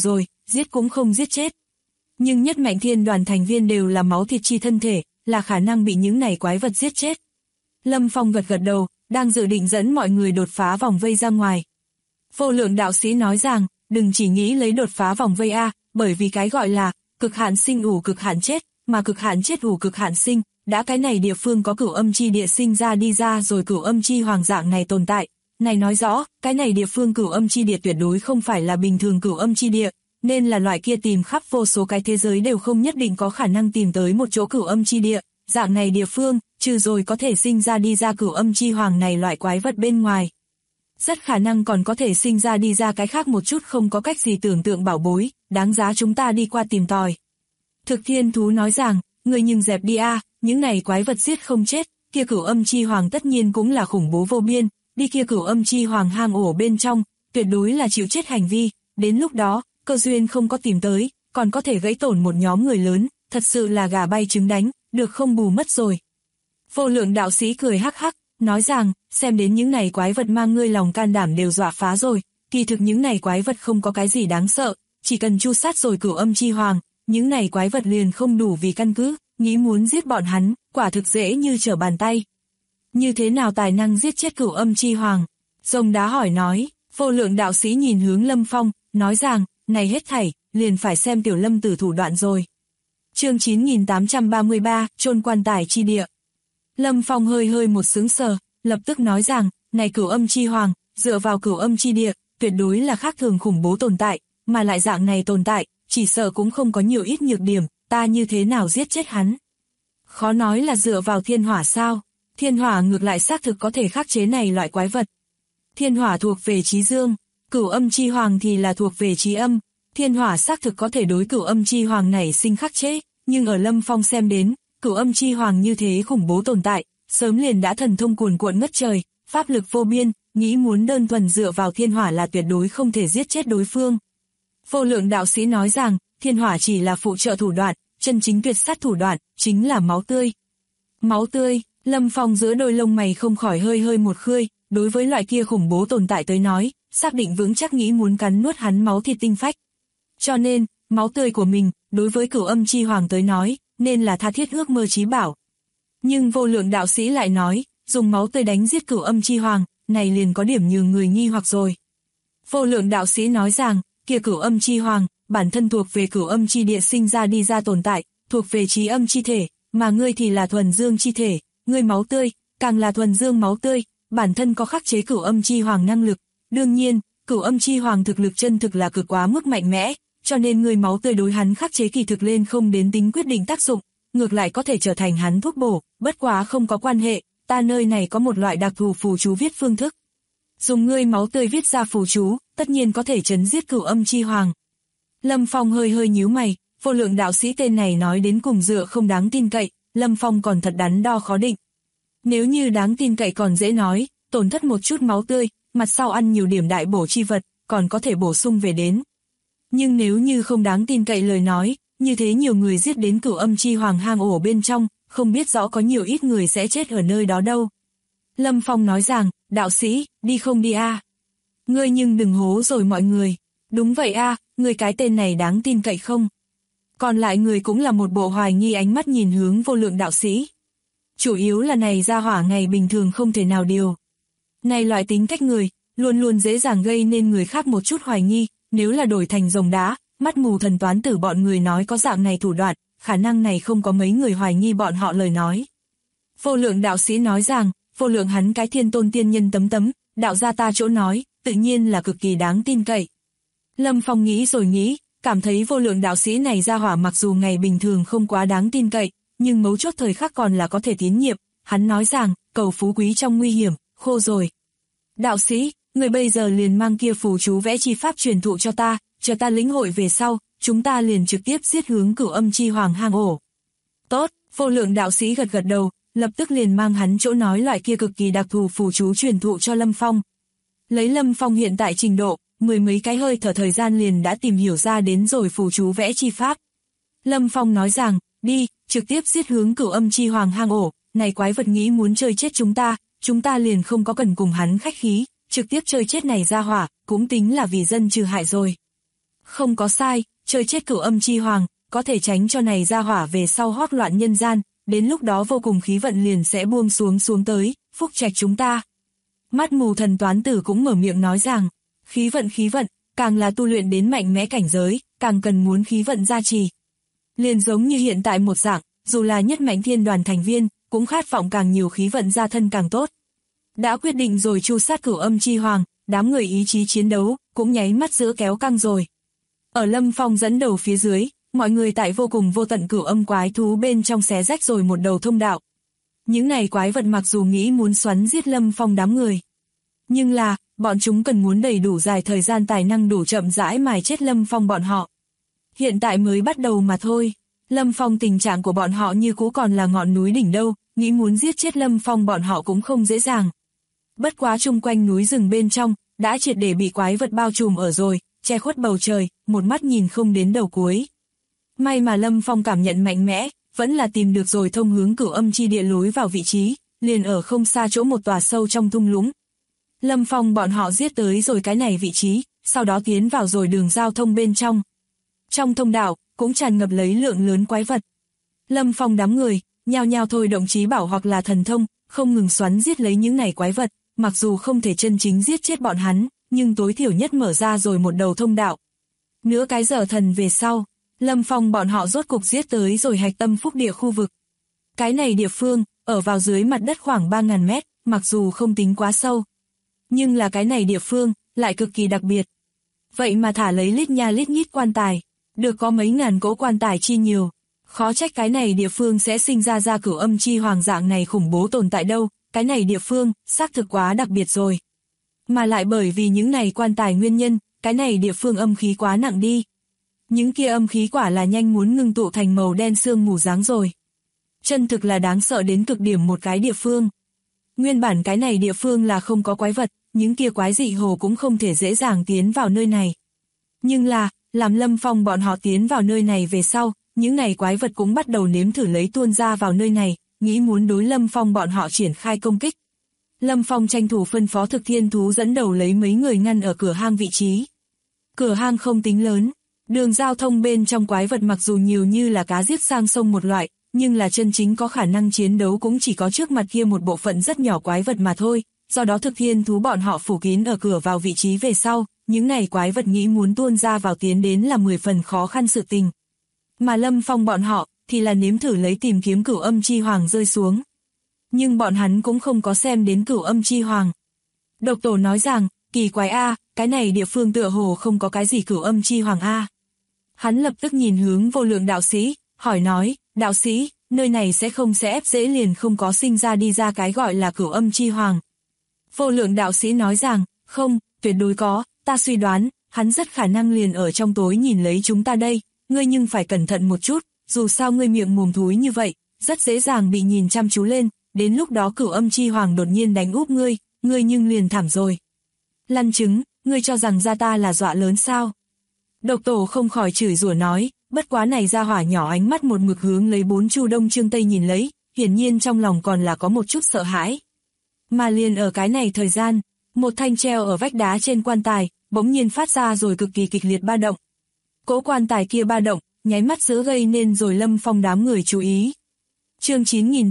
giết cũng không giết chết. Nhưng nhất mạnh thiên đoàn thành viên đều là máu thịt chi thân thể, là khả năng bị những này quái vật giết chết. Lâm Phong gật gật đầu, đang dự định dẫn mọi người đột phá vòng vây ra ngoài. Vô lượng đạo sĩ nói rằng, đừng chỉ nghĩ lấy đột phá vòng vây A, bởi vì cái gọi là cực hạn sinh ủ cực hạn chết, mà cực hạn chết ủ cực hạn sinh, đã cái này địa phương có cửu âm chi địa sinh ra đi ra rồi cửu âm chi hoàng dạng này tồn tại. Này nói rõ, cái này địa phương cửu âm chi địa tuyệt đối không phải là bình thường cửu âm chi địa, nên là loại kia tìm khắp vô số cái thế giới đều không nhất định có khả năng tìm tới một chỗ cửu âm chi địa, dạng này địa phương, trừ rồi có thể sinh ra đi ra cửu âm chi hoàng này loại quái vật bên ngoài. Rất khả năng còn có thể sinh ra đi ra cái khác một chút không có cách gì tưởng tượng bảo bối, đáng giá chúng ta đi qua tìm tòi. Thực thiên thú nói rằng, người nhưng dẹp đi a, những này quái vật giết không chết, kia cửu âm chi hoàng tất nhiên cũng là khủng bố vô biên, đi kia cửu âm chi hoàng hang ổ bên trong, tuyệt đối là chịu chết hành vi, đến lúc đó, cơ duyên không có tìm tới, còn có thể gãy tổn một nhóm người lớn, thật sự là gà bay trứng đánh, được không bù mất rồi. Vô lượng đạo sĩ cười hắc hắc, nói rằng, xem đến những này quái vật mang ngươi lòng can đảm đều dọa phá rồi, kỳ thực những này quái vật không có cái gì đáng sợ, chỉ cần chu sát rồi cửu âm chi hoàng, những này quái vật liền không đủ vì căn cứ, nghĩ muốn giết bọn hắn, quả thực dễ như trở bàn tay. Như thế nào tài năng giết chết cửu âm chi hoàng? Rồng đá hỏi nói, vô lượng đạo sĩ nhìn hướng Lâm Phong, nói rằng, này hết thảy, liền phải xem tiểu lâm tử thủ đoạn rồi. Chương 9833, chôn quan tài chi địa. Lâm Phong hơi một sướng sờ, lập tức nói rằng, này cửu âm chi hoàng, dựa vào cửu âm chi địa, tuyệt đối là khác thường khủng bố tồn tại, mà lại dạng này tồn tại, chỉ sợ cũng không có nhiều ít nhược điểm, ta như thế nào giết chết hắn. Khó nói là dựa vào thiên hỏa sao, thiên hỏa ngược lại xác thực có thể khắc chế này loại quái vật. Thiên hỏa thuộc về trí dương, cửu âm chi hoàng thì là thuộc về trí âm, thiên hỏa xác thực có thể đối cửu âm chi hoàng này sinh khắc chế, nhưng ở Lâm Phong xem đến, cửu âm chi hoàng như thế khủng bố tồn tại, sớm liền đã thần thông cuồn cuộn ngất trời, pháp lực vô biên, nghĩ muốn đơn thuần dựa vào thiên hỏa là tuyệt đối không thể giết chết đối phương. Vô lượng đạo sĩ nói rằng, thiên hỏa chỉ là phụ trợ thủ đoạn, chân chính tuyệt sát thủ đoạn, chính là máu tươi. Máu tươi, Lâm Phong giữa đôi lông mày không khỏi hơi một khơi, đối với loại kia khủng bố tồn tại tới nói, xác định vững chắc nghĩ muốn cắn nuốt hắn máu thịt tinh phách. Cho nên, máu tươi của mình, đối với cửu âm chi hoàng tới nói, nên là tha thiết ước mơ chí bảo. Nhưng vô lượng đạo sĩ lại nói, dùng máu tươi đánh giết cửu âm chi hoàng, này liền có điểm nhường người nghi hoặc rồi. Vô lượng đạo sĩ nói rằng, kia cửu âm chi hoàng, bản thân thuộc về cửu âm chi địa sinh ra đi ra tồn tại, thuộc về trí âm chi thể, mà ngươi thì là thuần dương chi thể, ngươi máu tươi, càng là thuần dương máu tươi, bản thân có khắc chế cửu âm chi hoàng năng lực. Đương nhiên, cửu âm chi hoàng thực lực chân thực là cực quá mức mạnh mẽ, cho nên ngươi máu tươi đối hắn khắc chế kỳ thực lên không đến tính quyết định tác dụng, ngược lại có thể trở thành hắn thuốc bổ, bất quá không có quan hệ, ta nơi này có một loại đặc thù phù chú viết phương thức. Dùng ngươi máu tươi viết ra phù chú, tất nhiên có thể trấn giết cửu âm chi hoàng. Lâm Phong hơi nhíu mày, vô lượng đạo sĩ tên này nói đến cùng dựa không đáng tin cậy, Lâm Phong còn thật đắn đo khó định. Nếu như đáng tin cậy còn dễ nói, tổn thất một chút máu tươi, mặt sau ăn nhiều điểm đại bổ chi vật, còn có thể bổ sung về đến. Nhưng nếu như không đáng tin cậy lời nói, như thế nhiều người giết đến cửu âm chi hoàng hang ổ bên trong, không biết rõ có nhiều ít người sẽ chết ở nơi đó đâu. Lâm Phong nói rằng, đạo sĩ, đi không đi a? Ngươi nhưng đừng hố rồi mọi người. Đúng vậy a, ngươi cái tên này đáng tin cậy không? Còn lại người cũng là một bộ hoài nghi ánh mắt nhìn hướng vô lượng đạo sĩ. Chủ yếu là này ra hỏa ngày bình thường không thể nào điều. Này loại tính cách người, luôn luôn dễ dàng gây nên người khác một chút hoài nghi, nếu là đổi thành rồng đá, mắt mù thần toán tử bọn người nói có dạng này thủ đoạn, khả năng này không có mấy người hoài nghi bọn họ lời nói. Vô lượng đạo sĩ nói rằng, vô lượng hắn cái thiên tôn tiên nhân tấm, đạo gia ta chỗ nói, tự nhiên là cực kỳ đáng tin cậy. Lâm Phong nghĩ rồi nghĩ, cảm thấy vô lượng đạo sĩ này ra hỏa mặc dù ngày bình thường không quá đáng tin cậy, nhưng mấu chốt thời khắc còn là có thể tín nhiệm, hắn nói rằng, cầu phú quý trong nguy hiểm, khô rồi. Đạo sĩ, người bây giờ liền mang kia phù chú vẽ chi pháp truyền thụ cho ta, chờ ta lĩnh hội về sau, chúng ta liền trực tiếp giết hướng cửu âm chi hoàng hang ổ. Tốt, vô lượng đạo sĩ gật đầu, lập tức liền mang hắn chỗ nói loại kia cực kỳ đặc thù phù chú truyền thụ cho Lâm Phong. Lấy Lâm Phong hiện tại trình độ, mười mấy cái hơi thở thời gian liền đã tìm hiểu ra đến rồi phù chú vẽ chi pháp. Lâm Phong nói rằng, đi, trực tiếp giết hướng cửu âm chi hoàng hang ổ, này quái vật nghĩ muốn chơi chết chúng ta liền không có cần cùng hắn khách khí, trực tiếp chơi chết này ra hỏa, cũng tính là vì dân trừ hại rồi. Không có sai, chơi chết Cửu Âm Chi Hoàng, có thể tránh cho này ra hỏa về sau hót loạn nhân gian, đến lúc đó vô cùng khí vận liền sẽ buông xuống tới, phúc trạch chúng ta. Mắt mù thần toán tử cũng mở miệng nói rằng, khí vận, càng là tu luyện đến mạnh mẽ cảnh giới, càng cần muốn khí vận gia trì. Liền giống như hiện tại một dạng, dù là nhất mạnh thiên đoàn thành viên, cũng khát vọng càng nhiều khí vận gia thân càng tốt. Đã quyết định rồi tru sát Cửu Âm Chi Hoàng, đám người ý chí chiến đấu, cũng nháy mắt giữa kéo căng rồi. Ở Lâm Phong dẫn đầu phía dưới, mọi người tại vô cùng vô tận cửu âm quái thú bên trong xé rách rồi một đầu thông đạo. Những này quái vật mặc dù nghĩ muốn xoắn giết Lâm Phong đám người, nhưng là, bọn chúng cần muốn đầy đủ dài thời gian tài năng đủ chậm rãi mài chết Lâm Phong bọn họ. Hiện tại mới bắt đầu mà thôi, Lâm Phong tình trạng của bọn họ như cũ còn là ngọn núi đỉnh đâu, nghĩ muốn giết chết Lâm Phong bọn họ cũng không dễ dàng. Bất quá chung quanh núi rừng bên trong, đã triệt để bị quái vật bao trùm ở rồi, che khuất bầu trời, một mắt nhìn không đến đầu cuối. May mà Lâm Phong cảm nhận mạnh mẽ, vẫn là tìm được rồi thông hướng Cửu Âm Chi Địa lối vào vị trí, liền ở không xa chỗ một tòa sâu trong thung lũng. Lâm Phong bọn họ giết tới rồi cái này vị trí, sau đó tiến vào rồi đường giao thông bên trong. Trong thông đạo, cũng tràn ngập lấy lượng lớn quái vật. Lâm Phong đám người, nhao nhao thôi động trí bảo hoặc là thần thông, không ngừng xoắn giết lấy những này quái vật, mặc dù không thể chân chính giết chết bọn hắn, nhưng tối thiểu nhất mở ra rồi một đầu thông đạo. Nửa cái giờ thần về sau, Lâm Phong bọn họ rốt cục giết tới rồi hạch tâm phúc địa khu vực. Cái này địa phương, ở vào dưới mặt đất khoảng 3.000 mét, mặc dù không tính quá sâu. Nhưng là cái này địa phương, lại cực kỳ đặc biệt. Vậy mà thả lấy lít nha lít nhít quan tài, được có mấy ngàn cỗ quan tài chi nhiều. Khó trách cái này địa phương sẽ sinh ra Cửu Âm Chi Hoàng dạng này khủng bố tồn tại đâu, cái này địa phương, xác thực quá đặc biệt rồi. Mà lại bởi vì những này quan tài nguyên nhân, cái này địa phương âm khí quá nặng đi. Những kia âm khí quả là nhanh muốn ngưng tụ thành màu đen sương mù dáng rồi. Chân thực là đáng sợ đến cực điểm một cái địa phương. Nguyên bản cái này địa phương là không có quái vật, những kia quái dị hồ cũng không thể dễ dàng tiến vào nơi này. Nhưng là, làm Lâm Phong bọn họ tiến vào nơi này về sau, những này quái vật cũng bắt đầu nếm thử lấy tuôn ra vào nơi này, nghĩ muốn đối Lâm Phong bọn họ triển khai công kích. Lâm Phong tranh thủ phân phó Thực Thiên Thú dẫn đầu lấy mấy người ngăn ở cửa hang vị trí. Cửa hang không tính lớn, đường giao thông bên trong quái vật mặc dù nhiều như là cá giết sang sông một loại, nhưng là chân chính có khả năng chiến đấu cũng chỉ có trước mặt kia một bộ phận rất nhỏ quái vật mà thôi, do đó Thực Thiên Thú bọn họ phủ kín ở cửa vào vị trí về sau, những này quái vật nghĩ muốn tuôn ra vào tiến đến là 10 phần khó khăn sự tình. Mà Lâm Phong bọn họ, thì là nếm thử lấy tìm kiếm Cửu Âm Chi Hoàng rơi xuống. Nhưng bọn hắn cũng không có xem đến Cửu Âm Chi Hoàng. Độc Tổ nói rằng, kỳ quái a, cái này địa phương tựa hồ không có cái gì Cửu Âm Chi Hoàng a. Hắn lập tức nhìn hướng Vô Lượng đạo sĩ, hỏi nói, đạo sĩ, nơi này sẽ không sẽ ép dễ liền không có sinh ra đi ra cái gọi là Cửu Âm Chi Hoàng. Vô Lượng đạo sĩ nói rằng, không, tuyệt đối có, ta suy đoán, hắn rất khả năng liền ở trong tối nhìn lấy chúng ta đây, ngươi nhưng phải cẩn thận một chút, dù sao ngươi miệng mồm thúi như vậy, rất dễ dàng bị nhìn chăm chú lên, đến lúc đó Cửu Âm Chi Hoàng đột nhiên đánh úp ngươi nhưng liền thảm rồi. Lăn trứng, ngươi cho rằng ra ta là dọa lớn sao? Độc Tổ không khỏi chửi rủa nói, bất quá này ra hỏa nhỏ ánh mắt một mực hướng lấy bốn chu đông chương tây nhìn lấy, hiển nhiên trong lòng còn là có một chút sợ hãi. Mà liền ở cái này thời gian, một thanh treo ở vách đá trên quan tài, bỗng nhiên phát ra rồi cực kỳ kịch liệt ba động. Cỗ quan tài kia ba động, nháy mắt giữa gây nên rồi Lâm Phong đám người chú ý. Chương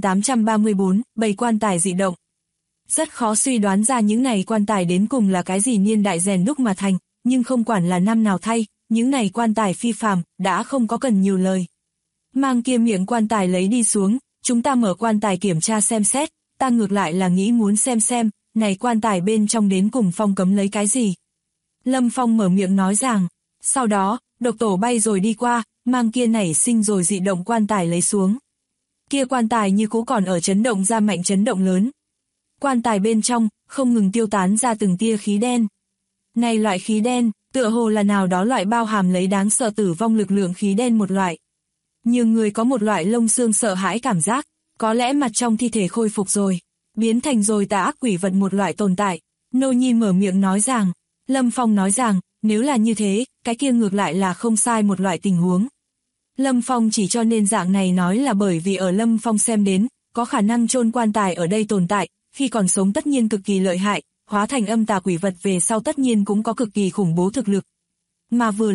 9834, bầy quan tài dị động. Rất khó suy đoán ra những này quan tài đến cùng là cái gì niên đại rèn đúc mà thành, nhưng không quản là năm nào thay, những này quan tài phi phàm, đã không có cần nhiều lời. Mang kia miệng quan tài lấy đi xuống, chúng ta mở quan tài kiểm tra xem xét, ta ngược lại là nghĩ muốn xem, này quan tài bên trong đến cùng phong cấm lấy cái gì. Lâm Phong mở miệng nói rằng, sau đó, Độc Tổ bay rồi đi qua, mang kia nảy sinh rồi dị động quan tài lấy xuống. Kia quan tài như cũ còn ở chấn động ra mạnh chấn động lớn. Quan tài bên trong, không ngừng tiêu tán ra từng tia khí đen. Này loại khí đen, tựa hồ là nào đó loại bao hàm lấy đáng sợ tử vong lực lượng khí đen một loại. Nhiều người có một loại lông xương sợ hãi cảm giác, có lẽ mặt trong thi thể khôi phục rồi, biến thành rồi tà ác quỷ vật một loại tồn tại. Nô Nhi mở miệng nói rằng, Lâm Phong nói rằng, nếu là như thế, cái kia ngược lại là không sai một loại tình huống. Lâm Phong chỉ cho nên dạng này nói là bởi vì ở Lâm Phong xem đến, có khả năng chôn quan tài ở đây tồn tại, khi còn sống tất nhiên cực kỳ lợi hại, hóa thành âm tà quỷ vật về sau tất nhiên cũng có cực kỳ khủng bố thực lực. Mà vừa lúc,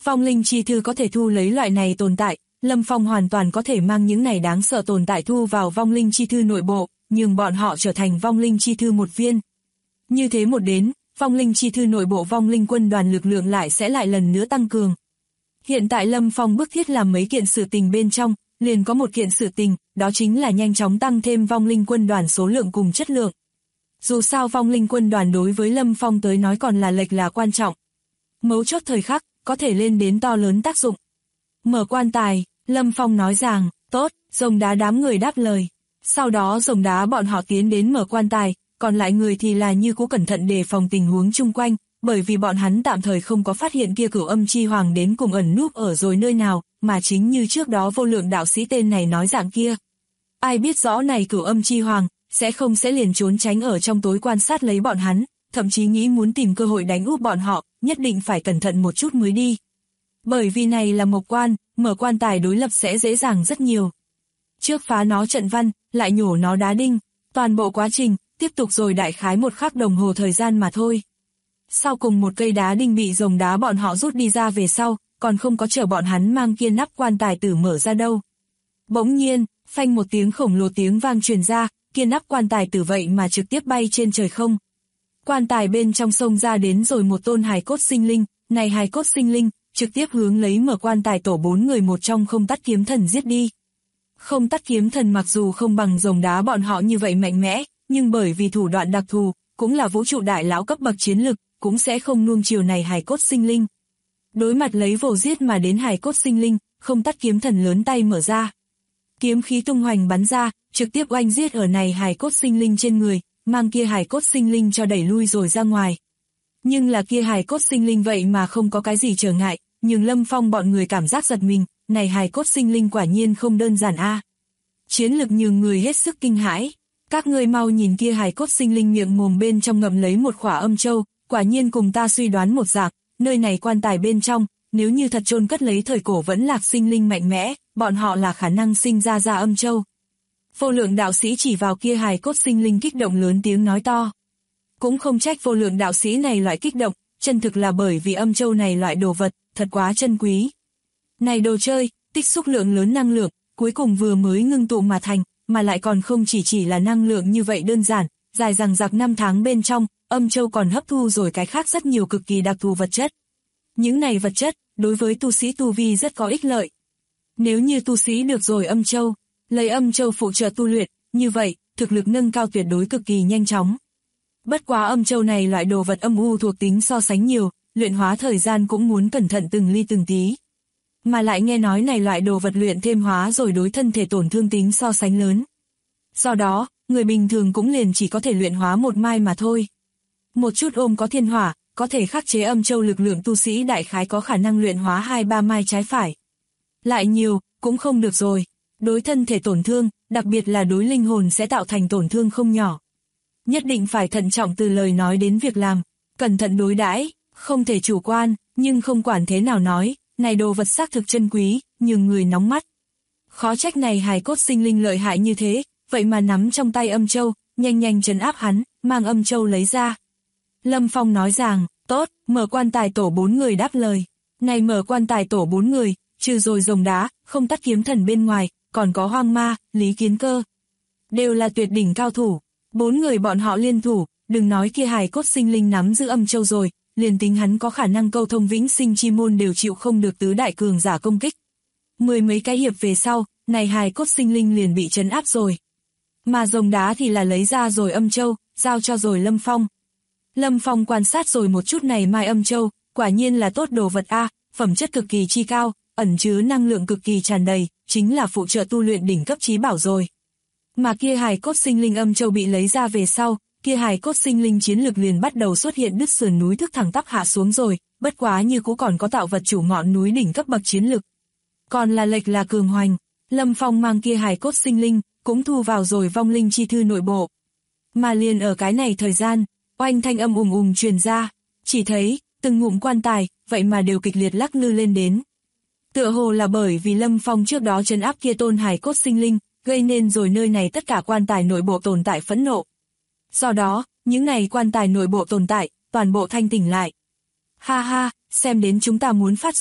Vong linh chi thư có thể thu lấy loại này tồn tại, Lâm Phong hoàn toàn có thể mang những này đáng sợ tồn tại thu vào vong linh chi thư nội bộ, nhưng bọn họ trở thành vong linh chi thư một viên. Như thế một đến, vong linh chi thư nội bộ vong linh quân đoàn lực lượng lại lần nữa tăng cường. Hiện tại Lâm Phong bức thiết làm mấy kiện sự tình bên trong, liền có một kiện sự tình, đó chính là nhanh chóng tăng thêm vong linh quân đoàn số lượng cùng chất lượng. Dù sao vong linh quân đoàn đối với Lâm Phong tới nói còn là lệch là quan trọng. Mấu chốt thời khắc, có thể lên đến to lớn tác dụng. Mở quan tài, Lâm Phong nói rằng, tốt, rồng đá đám người đáp lời. Sau đó rồng đá bọn họ tiến đến mở quan tài, còn lại người thì là như cũ cẩn thận đề phòng tình huống chung quanh, bởi vì bọn hắn tạm thời không có phát hiện kia Cửu Âm Chi Hoàng đến cùng ẩn núp ở rồi nơi nào, mà chính như trước đó vô lượng đạo sĩ tên này nói dạng kia. Ai biết rõ này Cửu Âm Chi Hoàng, sẽ liền trốn tránh ở trong tối quan sát lấy bọn hắn, thậm chí nghĩ muốn tìm cơ hội đánh úp bọn họ, nhất định phải cẩn thận một chút mới đi. Bởi vì này là mộc quan, mở quan tài đối lập sẽ dễ dàng rất nhiều. Trước phá nó trận văn, lại nhổ nó đá đinh, toàn bộ quá trình, tiếp tục rồi đại khái 1 khắc đồng hồ thời gian mà thôi. Sau cùng một cây đá đinh bị rồng đá bọn họ rút đi ra về sau, còn không có chờ bọn hắn mang kia nắp quan tài tử mở ra đâu. Bỗng nhiên, phanh một tiếng khổng lồ tiếng vang truyền ra, kia nắp quan tài tử vậy mà trực tiếp bay trên trời không. Quan tài bên trong sông ra đến rồi một tôn hài cốt sinh linh, này hài cốt sinh linh, trực tiếp hướng lấy mở quan tài tổ 4 người một trong Không Tắt Kiếm Thần giết đi. Không Tắt Kiếm Thần mặc dù không bằng rồng đá bọn họ như vậy mạnh mẽ, nhưng bởi vì thủ đoạn đặc thù, cũng là vũ trụ đại lão cấp bậc chiến lực, cũng sẽ không nuông chiều này hài cốt sinh linh. Đối mặt lấy vồ giết mà đến hài cốt sinh linh, Không Tắt Kiếm Thần lớn tay mở ra. Kiếm khí tung hoành bắn ra, trực tiếp oanh giết ở này hài cốt sinh linh trên người, mang kia hài cốt sinh linh cho đẩy lui rồi ra ngoài. Nhưng là kia hài cốt sinh linh vậy mà không có cái gì trở ngại, nhưng Lâm Phong bọn người cảm giác giật mình, này hài cốt sinh linh quả nhiên không đơn giản a. Chiến lực nhường người hết sức kinh hãi. Các ngươi mau nhìn kia hài cốt sinh linh miệng mồm bên trong ngậm lấy một khỏa âm châu, quả nhiên cùng ta suy đoán một dạng, nơi này quan tài bên trong, nếu như thật chôn cất lấy thời cổ vẫn lạc sinh linh mạnh mẽ, bọn họ là khả năng sinh ra âm châu. Vô lượng đạo sĩ chỉ vào kia hài cốt sinh linh kích động lớn tiếng nói to. Cũng không trách vô lượng đạo sĩ này loại kích động, chân thực là bởi vì âm châu này loại đồ vật, thật quá chân quý. Này đồ chơi, tích xúc lượng lớn năng lượng, cuối cùng vừa mới ngưng tụ mà thành, mà lại còn không chỉ là năng lượng như vậy đơn giản, dài dằng dặc 5 tháng bên trong, âm châu còn hấp thu rồi cái khác rất nhiều cực kỳ đặc thù vật chất. Những này vật chất, đối với tu sĩ tu vi rất có ích lợi. Nếu như tu sĩ được rồi âm châu, lấy âm châu phụ trợ tu luyện, như vậy, thực lực nâng cao tuyệt đối cực kỳ nhanh chóng. Bất quá âm châu này loại đồ vật âm u thuộc tính so sánh nhiều, luyện hóa thời gian cũng muốn cẩn thận từng ly từng tí. Mà lại nghe nói này loại đồ vật luyện thêm hóa rồi đối thân thể tổn thương tính so sánh lớn. Do đó, người bình thường cũng liền chỉ có thể luyện hóa một mai mà thôi. Một chút ôm có thiên hỏa, có thể khắc chế âm châu lực lượng tu sĩ đại khái có khả năng luyện hóa 2-3 mai trái phải. Lại nhiều, cũng không được rồi. Đối thân thể tổn thương, đặc biệt là đối linh hồn sẽ tạo thành tổn thương không nhỏ. Nhất định phải thận trọng từ lời nói đến việc làm, cẩn thận đối đãi, không thể chủ quan, nhưng không quản thế nào nói, này đồ vật xác thực chân quý, nhưng người nóng mắt. Khó trách này hài cốt sinh linh lợi hại như thế, vậy mà nắm trong tay âm châu, nhanh trấn áp hắn, mang âm châu lấy ra. Lâm Phong nói rằng, tốt, mở quan tài tổ 4 người đáp lời. Này mở quan tài tổ 4 người, trừ rồi rồng đá, Không Tắt Kiếm Thần bên ngoài, còn có Hoang Ma, Lý Kiến Cơ. Đều là tuyệt đỉnh cao thủ. 4 người bọn họ liên thủ, đừng nói kia hài cốt sinh linh nắm giữ âm châu rồi, liền tính hắn có khả năng câu thông vĩnh sinh chi môn đều chịu không được tứ đại cường giả công kích. 10 mấy cái hiệp về sau, này hài cốt sinh linh liền bị trấn áp rồi. Mà rồng đá thì là lấy ra rồi âm châu, giao cho rồi Lâm Phong. Lâm Phong quan sát rồi một chút này mai âm châu, quả nhiên là tốt đồ vật a, phẩm chất cực kỳ chi cao, ẩn chứa năng lượng cực kỳ tràn đầy, chính là phụ trợ tu luyện đỉnh cấp chí bảo rồi. Mà kia hài cốt sinh linh âm châu bị lấy ra về sau, kia hài cốt sinh linh chiến lực liền bắt đầu xuất hiện đứt sườn núi thức thẳng tắp hạ xuống rồi, bất quá như cũ còn có tạo vật chủ ngọn núi đỉnh cấp bậc chiến lực. Còn là lệch là cường hoành, Lâm Phong mang kia hài cốt sinh linh, cũng thu vào rồi vong linh chi thư nội bộ. Mà liền ở cái này thời gian, oanh thanh âm ùng truyền ra, chỉ thấy, từng ngụm quan tài, vậy mà đều kịch liệt lắc lư lên đến. Tựa hồ là bởi vì Lâm Phong trước đó trấn áp kia tôn hài cốt sinh linh, gây nên rồi nơi này tất cả quan tài nội bộ tồn tại phẫn nộ. Do đó, những này quan tài nội bộ tồn tại, toàn bộ thanh tỉnh lại. Ha ha, xem đến chúng ta muốn phát rồi,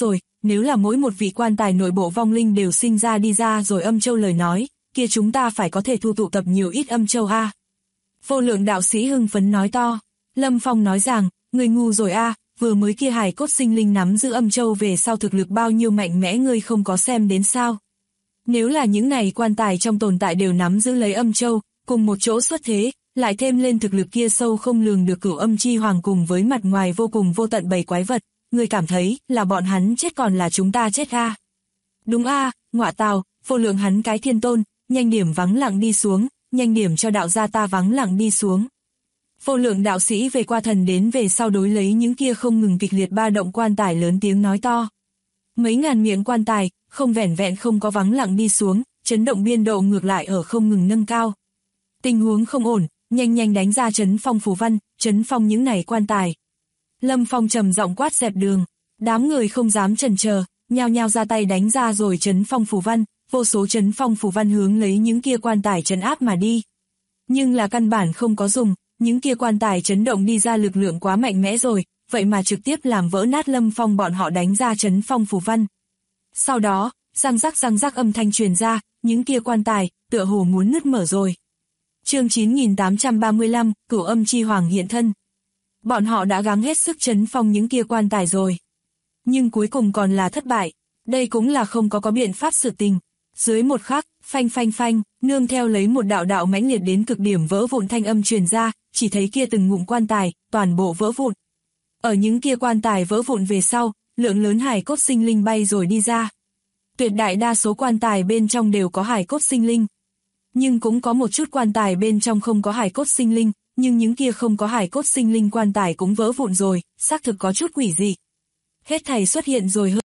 nếu là mỗi một vị quan tài nội bộ vong linh đều sinh ra đi ra rồi âm châu lời nói, kia chúng ta phải có thể thu tụ tập nhiều ít âm châu a. Vô Lượng đạo sĩ hưng phấn nói to. Lâm Phong nói rằng, người ngu rồi a, vừa mới kia hài cốt sinh linh nắm giữ âm châu về sau thực lực bao nhiêu mạnh mẽ ngươi không có xem đến sao. Nếu là những này quan tài trong tồn tại đều nắm giữ lấy âm châu, cùng một chỗ xuất thế, lại thêm lên thực lực kia sâu không lường được Cửu Âm Chi Hoàng cùng với mặt ngoài vô cùng vô tận bầy quái vật, người cảm thấy là bọn hắn chết còn là chúng ta chết a? Đúng a, ngọa tào, Vô Lượng hắn cái thiên tôn, nhanh điểm vắng lặng đi xuống, nhanh điểm cho đạo gia ta vắng lặng đi xuống. Vô Lượng đạo sĩ về qua thần đến về sau đối lấy những kia không ngừng kịch liệt ba động quan tài lớn tiếng nói to. Mấy ngàn miệng quan tài, không vẻn vẹn không có vắng lặng đi xuống, chấn động biên độ ngược lại ở không ngừng nâng cao. Tình huống không ổn, nhanh nhanh đánh ra chấn phong phù văn, chấn phong những này quan tài. Lâm Phong trầm giọng quát dẹp đường, đám người không dám chần chờ, nhao nhao ra tay đánh ra rồi chấn phong phù văn, vô số chấn phong phù văn hướng lấy những kia quan tài trấn áp mà đi. Nhưng là căn bản không có dùng, những kia quan tài chấn động đi ra lực lượng quá mạnh mẽ rồi, vậy mà trực tiếp làm vỡ nát Lâm Phong bọn họ đánh ra chấn phong phù văn. Sau đó, răng rắc âm thanh truyền ra, những kia quan tài, tựa hồ muốn nứt mở rồi. Chương 9835, Cửu Âm Chi Hoàng hiện thân. Bọn họ đã gắng hết sức chấn phong những kia quan tài rồi. Nhưng cuối cùng còn là thất bại, đây cũng là không có biện pháp sự tình. Dưới một khắc, phanh phanh phanh, nương theo lấy một đạo đạo mãnh liệt đến cực điểm vỡ vụn thanh âm truyền ra, chỉ thấy kia từng ngụm quan tài, toàn bộ vỡ vụn. Ở những kia quan tài vỡ vụn về sau, lượng lớn hài cốt sinh linh bay rồi đi ra. Tuyệt đại đa số quan tài bên trong đều có hài cốt sinh linh. Nhưng cũng có một chút quan tài bên trong không có hài cốt sinh linh, nhưng những kia không có hài cốt sinh linh quan tài cũng vỡ vụn rồi, xác thực có chút quỷ dị. Hết thảy xuất hiện rồi hơn.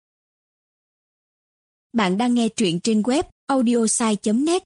Bạn đang nghe truyện trên web audiosai.net.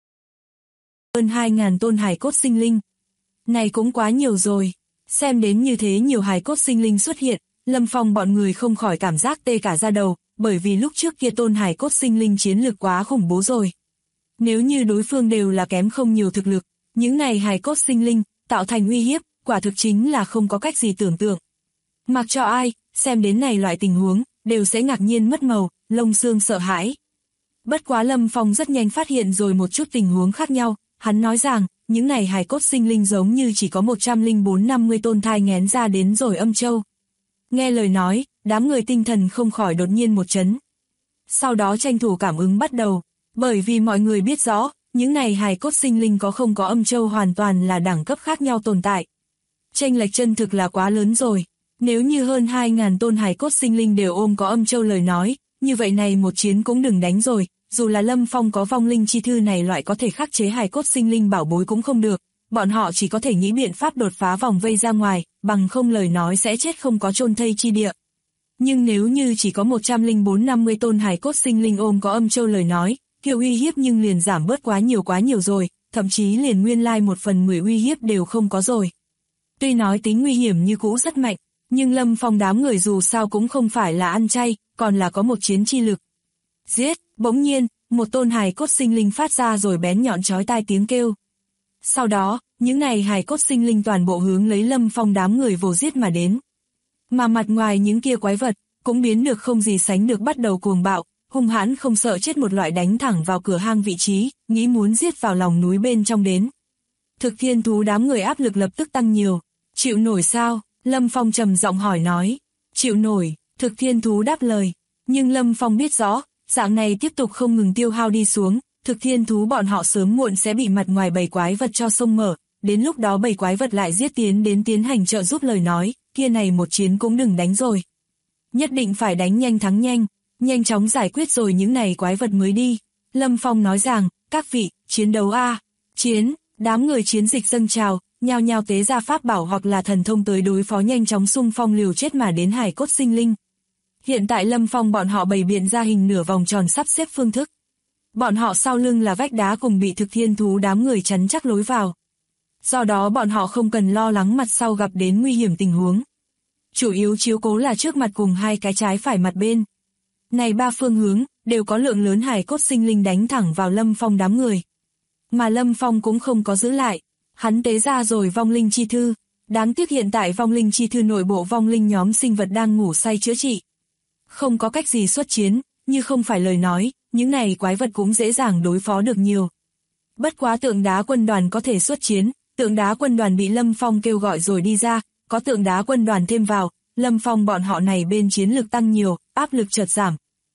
Hơn 2.000 tôn hài cốt sinh linh. Này cũng quá nhiều rồi. Xem đến như thế nhiều hài cốt sinh linh xuất hiện, Lâm Phong bọn người không khỏi cảm giác tê cả da đầu, bởi vì lúc trước kia tôn hài cốt sinh linh chiến lực quá khủng bố rồi. Nếu như đối phương đều là kém không nhiều thực lực, những này hài cốt sinh linh, tạo thành uy hiếp, quả thực chính là không có cách gì tưởng tượng. Mặc cho ai, xem đến này loại tình huống, đều sẽ ngạc nhiên mất màu, lông xương sợ hãi. Bất quá Lâm Phong rất nhanh phát hiện rồi một chút tình huống khác nhau, hắn nói rằng, những này hài cốt sinh linh giống như chỉ có 104-50 tôn thai nghén ra đến rồi âm châu. Nghe lời nói, đám người tinh thần không khỏi đột nhiên một chấn. Sau đó tranh thủ cảm ứng bắt đầu, bởi vì mọi người biết rõ, những này hài cốt sinh linh có không có âm châu hoàn toàn là đẳng cấp khác nhau tồn tại. Chênh lệch chân thực là quá lớn rồi. Nếu như hơn 2.000 tôn hài cốt sinh linh đều ôm có âm châu lời nói, như vậy này một chiến cũng đừng đánh rồi, dù là Lâm Phong có vong linh chi thư này loại có thể khắc chế hài cốt sinh linh bảo bối cũng không được, bọn họ chỉ có thể nghĩ biện pháp đột phá vòng vây ra ngoài, bằng không lời nói sẽ chết không có chôn thây chi địa. Nhưng nếu như chỉ có 104-50 tôn hài cốt sinh linh ôm có âm châu lời nói, kiểu uy hiếp nhưng liền giảm bớt quá nhiều rồi, thậm chí liền nguyên lai 1/10 uy hiếp đều không có rồi. Tuy nói tính nguy hiểm như cũ rất mạnh, nhưng Lâm Phong đám người dù sao cũng không phải là ăn chay, còn là có một chiến chi lực. Giết, bỗng nhiên, một tôn hài cốt sinh linh phát ra rồi bén nhọn chói tai tiếng kêu. Sau đó, những này hài cốt sinh linh toàn bộ hướng lấy Lâm Phong đám người vồ giết mà đến. Mà mặt ngoài những kia quái vật, cũng biến được không gì sánh được bắt đầu cuồng bạo, hung hãn không sợ chết một loại đánh thẳng vào cửa hang vị trí, nghĩ muốn giết vào lòng núi bên trong đến. Thực thiên thú đám người áp lực lập tức tăng nhiều. Chịu nổi sao? Lâm Phong trầm giọng hỏi nói. Chịu nổi, thực thiên thú đáp lời. Nhưng Lâm Phong biết rõ, dạng này tiếp tục không ngừng tiêu hao đi xuống, thực thiên thú bọn họ sớm muộn sẽ bị mặt ngoài bầy quái vật cho sông mở, đến lúc đó bầy quái vật lại giết tiến đến tiến hành trợ giúp lời nói, kia này một chiến cũng đừng đánh rồi. Nhất định phải đánh nhanh thắng nhanh, nhanh chóng giải quyết rồi những này quái vật mới đi. Lâm Phong nói rằng, các vị, chiến đấu a, chiến, đám người chiến dịch dâng trào, nhao nhao tế ra pháp bảo hoặc là thần thông tới đối phó nhanh chóng xung phong liều chết mà đến hài cốt sinh linh. Hiện tại Lâm Phong bọn họ bày biện ra hình nửa vòng tròn sắp xếp phương thức. Bọn họ sau lưng là vách đá cùng bị thực thiên thú đám người chắn chắc lối vào. Do đó bọn họ không cần lo lắng mặt sau gặp đến nguy hiểm tình huống. Chủ yếu chiếu cố là trước mặt cùng hai cái trái phải mặt bên. Này ba phương hướng, đều có lượng lớn hài cốt sinh linh đánh thẳng vào Lâm Phong đám người. Mà Lâm Phong cũng không có giữ lại. Hắn tế ra rồi vong linh chi thư. Đáng tiếc hiện tại vong linh chi thư nội bộ vong linh nhóm sinh vật đang ngủ say chữa trị. Không có cách gì xuất chiến, như không phải lời nói, những này quái vật cũng dễ dàng đối phó được nhiều. Bất quá tượng đá quân đoàn có thể xuất chiến, tượng đá quân đoàn bị Lâm Phong kêu gọi rồi đi ra, có tượng đá quân đoàn thêm vào, Lâm Phong bọn họ này bên chiến lực tăng nhiều, áp lực chợt giảm.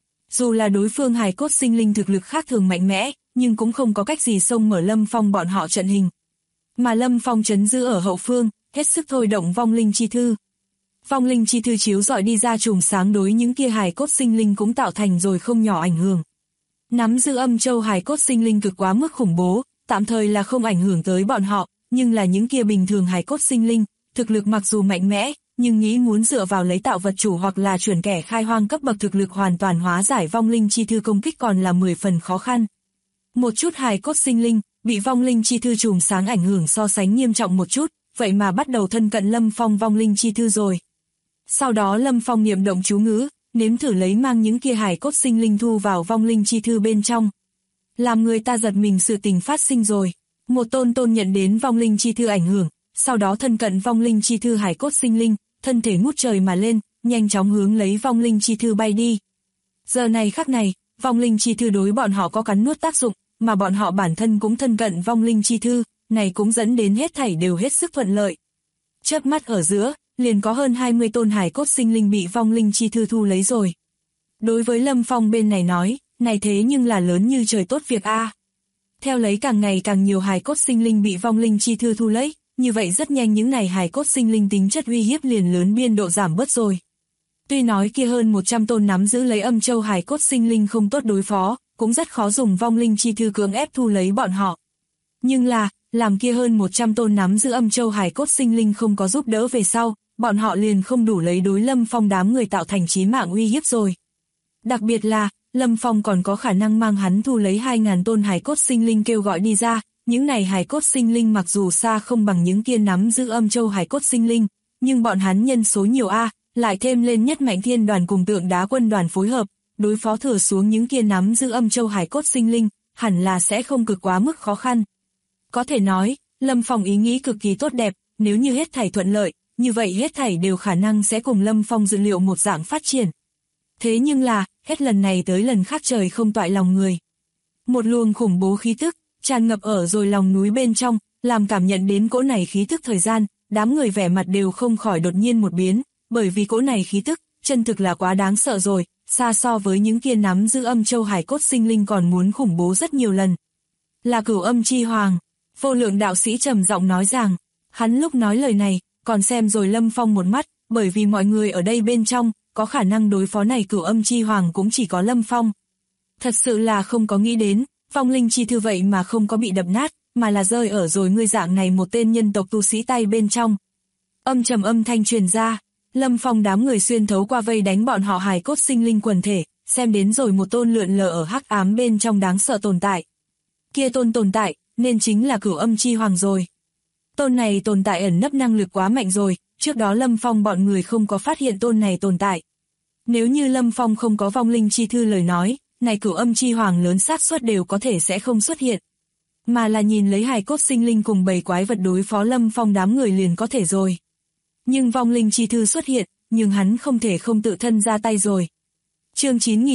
Dù là đối phương hài cốt sinh linh thực lực khác thường mạnh mẽ, nhưng cũng không có cách gì xông mở Lâm Phong bọn họ trận hình. Mà Lâm Phong trấn giữ ở hậu phương, hết sức thôi động vong linh chi thư. Vong linh chi thư chiếu rọi đi ra chùm sáng đối những kia hài cốt sinh linh cũng tạo thành rồi không nhỏ ảnh hưởng. Nắm giữ âm châu hài cốt sinh linh cực quá mức khủng bố, tạm thời là không ảnh hưởng tới bọn họ, nhưng là những kia bình thường hài cốt sinh linh, thực lực mặc dù mạnh mẽ, nhưng nghĩ muốn dựa vào lấy tạo vật chủ hoặc là chuyển kẻ khai hoang cấp bậc thực lực hoàn toàn hóa giải vong linh chi thư công kích còn là 10 phần khó khăn. Một chút hài cốt sinh linh, bị vong linh chi thư chùm sáng ảnh hưởng so sánh nghiêm trọng một chút, vậy mà bắt đầu thân cận Lâm Phong vong linh chi thư rồi. Sau đó Lâm Phong niệm động chú ngữ, nếm thử lấy mang những kia hài cốt sinh linh thu vào vong linh chi thư bên trong. Làm người ta giật mình sự tình phát sinh rồi. Một tôn nhận đến vong linh chi thư ảnh hưởng, sau đó thân cận vong linh chi thư hài cốt sinh linh, thân thể ngút trời mà lên, nhanh chóng hướng lấy vong linh chi thư bay đi. Giờ này khắc này, vong linh chi thư đối bọn họ có cắn nuốt tác dụng, mà bọn họ bản thân cũng thân cận vong linh chi thư, này cũng dẫn đến hết thảy đều hết sức thuận lợi. Chớp mắt ở giữa, liền có hơn 20 tôn hài cốt sinh linh bị vong linh chi thư thu lấy rồi. Đối với Lâm Phong bên này nói, này thế nhưng là lớn như trời tốt việc a. Theo lấy càng ngày càng nhiều hài cốt sinh linh bị vong linh chi thư thu lấy, như vậy rất nhanh những này hài cốt sinh linh tính chất uy hiếp liền lớn biên độ giảm bớt rồi. Tuy nói kia hơn 100 tôn nắm giữ lấy âm châu hài cốt sinh linh không tốt đối phó, cũng rất khó dùng vong linh chi thư cưỡng ép thu lấy bọn họ. Nhưng là, làm kia hơn 100 tôn nắm giữ âm châu hài cốt sinh linh không có giúp đỡ về sau, bọn họ liền không đủ lấy đối Lâm Phong đám người tạo thành chí mạng uy hiếp rồi. Đặc biệt là, Lâm Phong còn có khả năng mang hắn thu lấy 2.000 tôn hài cốt sinh linh kêu gọi đi ra, những này hài cốt sinh linh mặc dù xa không bằng những kia nắm giữ âm châu hài cốt sinh linh, nhưng bọn hắn nhân số nhiều lại thêm lên nhất mạnh thiên đoàn cùng tượng đá quân đoàn phối hợp, đối phó thừa xuống những kia nắm giữ âm châu hài cốt sinh linh, hẳn là sẽ không cực quá mức khó khăn. Có thể nói, Lâm Phong ý nghĩ cực kỳ tốt đẹp, nếu như hết thảy thuận lợi, như vậy hết thảy đều khả năng sẽ cùng Lâm Phong dự liệu một dạng phát triển. Thế nhưng là, hết lần này tới lần khác trời không toại lòng người. Một luồng khủng bố khí tức, tràn ngập ở rồi lòng núi bên trong, làm cảm nhận đến cỗ này khí tức thời gian, đám người vẻ mặt đều không khỏi đột nhiên một biến, bởi vì cỗ này khí tức, chân thực là quá đáng sợ rồi, xa so với những kia nắm giữ âm châu hải cốt sinh linh còn muốn khủng bố rất nhiều lần. Là Cửu Âm Chi Hoàng, Vô Lượng đạo sĩ trầm giọng nói rằng, hắn lúc nói lời này, còn xem rồi Lâm Phong một mắt, bởi vì mọi người ở đây bên trong, có khả năng đối phó này Cửu Âm Chi Hoàng cũng chỉ có Lâm Phong. Thật sự là không có nghĩ đến, vong linh chi thư vậy mà không có bị đập nát, mà là rơi ở rồi ngươi dạng này một tên nhân tộc tu sĩ tay bên trong. Âm trầm âm thanh truyền ra, Lâm Phong đám người xuyên thấu qua vây đánh bọn họ hài cốt sinh linh quần thể, xem đến rồi một tôn lượn lờ ở hắc ám bên trong đáng sợ tồn tại. Kia tôn tồn tại, nên chính là Cửu Âm Chi Hoàng rồi. Tôn này tồn tại ẩn nấp năng lực quá mạnh rồi, trước đó Lâm Phong bọn người không có phát hiện tôn này tồn tại. Nếu như Lâm Phong không có vong linh chi thư lời nói, này Cửu Âm Chi Hoàng lớn xác suất đều có thể sẽ không xuất hiện. Mà là nhìn lấy hài cốt sinh linh cùng bầy quái vật đối phó Lâm Phong đám người liền có thể rồi. Nhưng vong linh chi thư xuất hiện, nhưng hắn không thể không tự thân ra tay rồi. Chương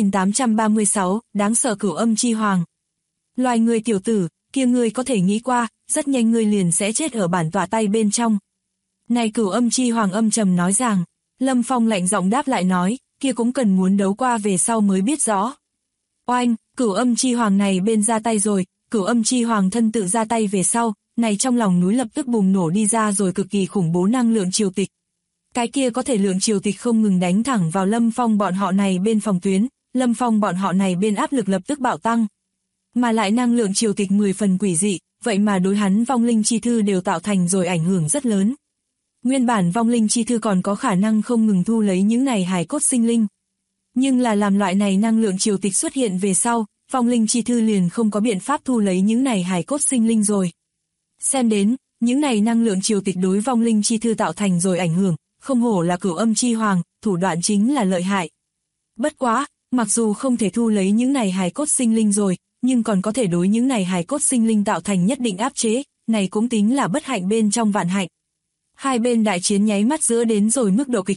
9836, đáng sợ Cửu Âm Chi Hoàng. Loài người tiểu tử, kia ngươi có thể nghĩ qua, rất nhanh ngươi liền sẽ chết ở bản tọa tay bên trong. Này Cửu Âm Chi Hoàng âm trầm nói rằng, Lâm Phong lạnh giọng đáp lại nói, kia cũng cần muốn đấu qua về sau mới biết rõ. Oanh, Cửu Âm Chi Hoàng này bên ra tay rồi, Cửu Âm Chi Hoàng thân tự ra tay về sau, này trong lòng núi lập tức bùng nổ đi ra rồi cực kỳ khủng bố năng lượng triều tịch. Cái kia có thể lượng triều tịch không ngừng đánh thẳng vào Lâm Phong bọn họ này bên phòng tuyến, Lâm Phong bọn họ này bên áp lực lập tức bạo tăng. Mà lại năng lượng triều tịch 10 phần quỷ dị, vậy mà đối hắn vong linh chi thư đều tạo thành rồi ảnh hưởng rất lớn. Nguyên bản vong linh chi thư còn có khả năng không ngừng thu lấy những này hài cốt sinh linh. Nhưng là làm loại này năng lượng triều tịch xuất hiện về sau, vong linh chi thư liền không có biện pháp thu lấy những này hài cốt sinh linh rồi. Xem đến, những này năng lượng triều tịch đối vong linh chi thư tạo thành rồi ảnh hưởng, không hổ là Cửu Âm Chi Hoàng, thủ đoạn chính là lợi hại. Bất quá, mặc dù không thể thu lấy những này hài cốt sinh linh rồi, nhưng còn có thể đối những này hài cốt sinh linh tạo thành nhất định áp chế, này cũng tính là bất hạnh bên trong vạn hạnh. Hai bên đại chiến nháy mắt giữa đến rồi mức độ kịch liệt,